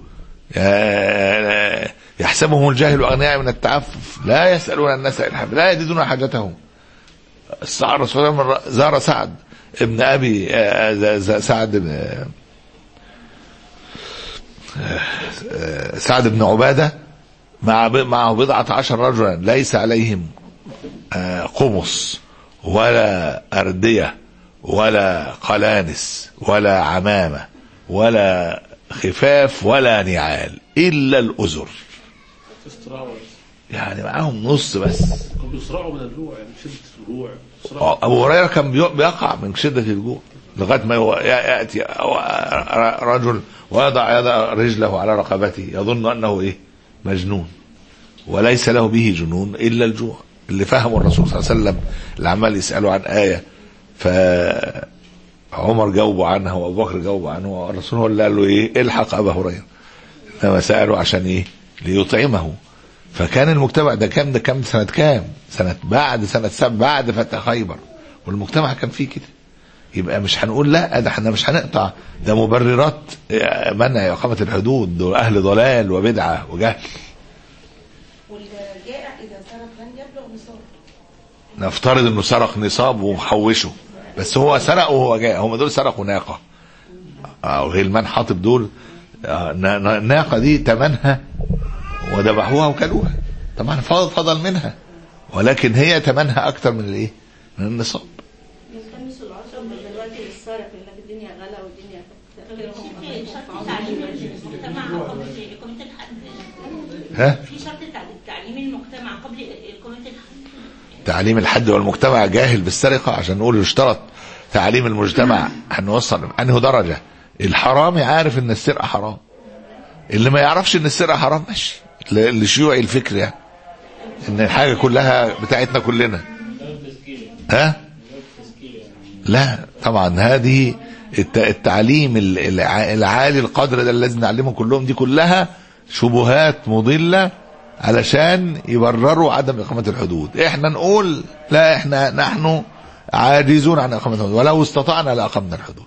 يحسبهم الجاهل اغنياء من التعفف، لا يسألون الناس الحب، لا يجدون حاجتهم. الرسول صلى الله عليه وسلم زار سعد ابن ابي سعد بن سعد بن عبادة مع معه بضعة عشر رجلا ليس عليهم قمص ولا أردية ولا قلانس ولا عمامة ولا خفاف ولا نعال إلا الأزر. يعني معاهم نص بس. كانوا بيصرعوا من الجوع، يعني شدة الجوع. أبو هريرة كان بيقع من شدة الجوع لغاية ما يأتي رجل ويضع يد رجله على رقبته يظن أنه إيه؟ مجنون، وليس له به جنون إلا الجوع. اللي فهموا الرسول صلى الله عليه وسلم اللي عمال يسألوا عن آية، فعمر جاوبوا عنها وأبو بكر جاوبوا عنها، والرسول هو اللي قال له إيه؟ الحق أبا هريرة. إنما سألوا عشان إيه؟ ليطعمه. فكان المجتمع ده كام؟ ده كام سنة كام؟ سنة بعد سنة سبع بعد فتح خيبر، والمجتمع كان فيه كده. يبقى مش هنقول لا ده احنا مش هنقطع، ده مبررات منع إقامة الحدود، دول أهل ضلال وبدعة وجهل. والجائع إذا سرق لن يبلغ نصاب. نفترض انه سرق نصاب ومحوشه، بس هو سرق وهو جائع. هم دول سرقوا ناقة او غلمان حاطب، دول الناقة دي تمنها وذبحوها وكلوها، طبعا فضل منها، ولكن هي تمنها اكتر من الايه؟ من النصاب. يلتمسوا العشر من دلوقتي للسارق لان الدنيا غلا والدنيا في شرط تعليم المجتمع قبل إقامة الحد. ها؟ في شرط تعليم المجتمع قبل إقامة الحد. تعليم الحد والمجتمع جاهل بالسرقة، عشان نقول يشترط تعليم المجتمع. هنوصل انه درجة الحرامي عارف ان السرقة حرام، اللي ما يعرفش ان السرقة حرام ماشي، اللي شيوعي الفكر يعني ان الحاجة كلها بتاعتنا كلنا. ها؟ لا طبعا، هذه التعليم العالي القدر ده اللي لازم نعلمه كلهم، دي كلها شبهات مضلة علشان يبرروا عدم إقامة الحدود. احنا نقول لا، احنا نحن عاجزون عن إقامة الحدود، ولو استطعنا لأقمنا الحدود.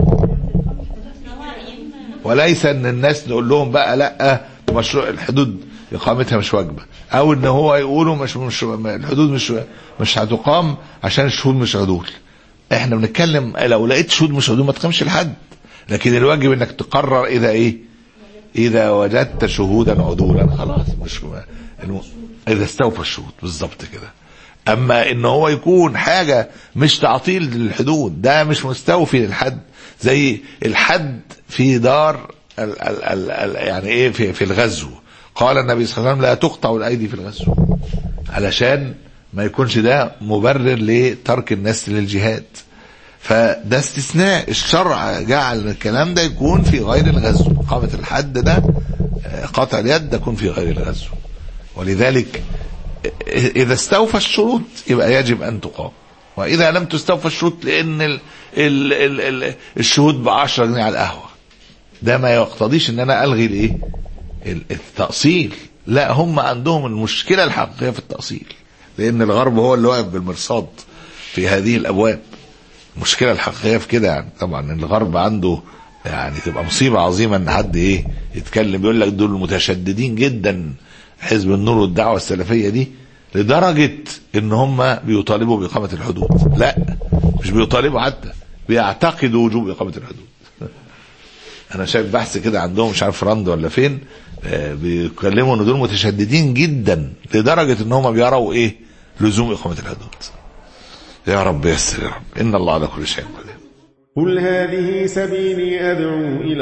وليس ان الناس نقول لهم بقى لا مشروع الحدود إقامتها مش واجبة، او ان هو يقولوا مش, مش الحدود مش مش هتقام عشان الشهود مش عدول. احنا بنتكلم لو لقيت شهود مش عدول ما تقيمش الحد، لكن الواجب انك تقرر اذا ايه؟ اذا وجدت شهودا عدولا خلاص، مش الم... اذا استوفى الشهود بالظبط كده. اما ان هو يكون حاجة مش تعطيل للحدود، ده مش مستوفي للحد، زي الحد في دار ال ال ال ال يعني ايه في, في الغزو. قال النبي صلى الله عليه وسلم لا تقطع الايدي في الغزو، علشان ما يكونش ده مبرر لترك الناس للجهاد. فده استثناء، الشرع جعل الكلام ده يكون في غير الغزو، إقامة الحد ده قطع اليد ده يكون في غير الغزو. ولذلك إذا استوفى الشروط يبقى يجب أن تقام، وإذا لم تستوفى الشروط لأن ال ال ال ال الشهود بعشرة جنيه على القهوة، ده ما يقتضيش ان انا الغي الايه التأصيل. لا، هم عندهم المشكلة الحقيقية في التأصيل، لان الغرب هو اللي واقف بالمرصاد في هذه الابواب. المشكلة الحقيقية في كده يعني. طبعا الغرب عنده يعني تبقى مصيبة عظيمة ان حد ايه يتكلم يقول لك دول متشددين جدا حزب النور والدعوة السلفية دي، لدرجة ان هم بيطالبوا بإقامة الحدود. لا، مش بيطالبوا، حتى بيعتقدوا وجوب إقامة الحدود. انا شايف بحث كده عندهم مش عارف رند ولا فين، بيتكلموا ان دول متشددين جدا لدرجة ان هم بيروا ايه لزوم إقامة الحدود. يا رب يسر يا رب، ان الله على كل شيء قدير. قل هذه سبيلي أدعو إلى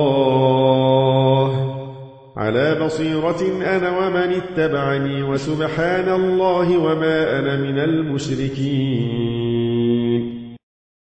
الله على بصيرة أنا ومن اتبعني، وسبحان الله وما أنا من المشركين.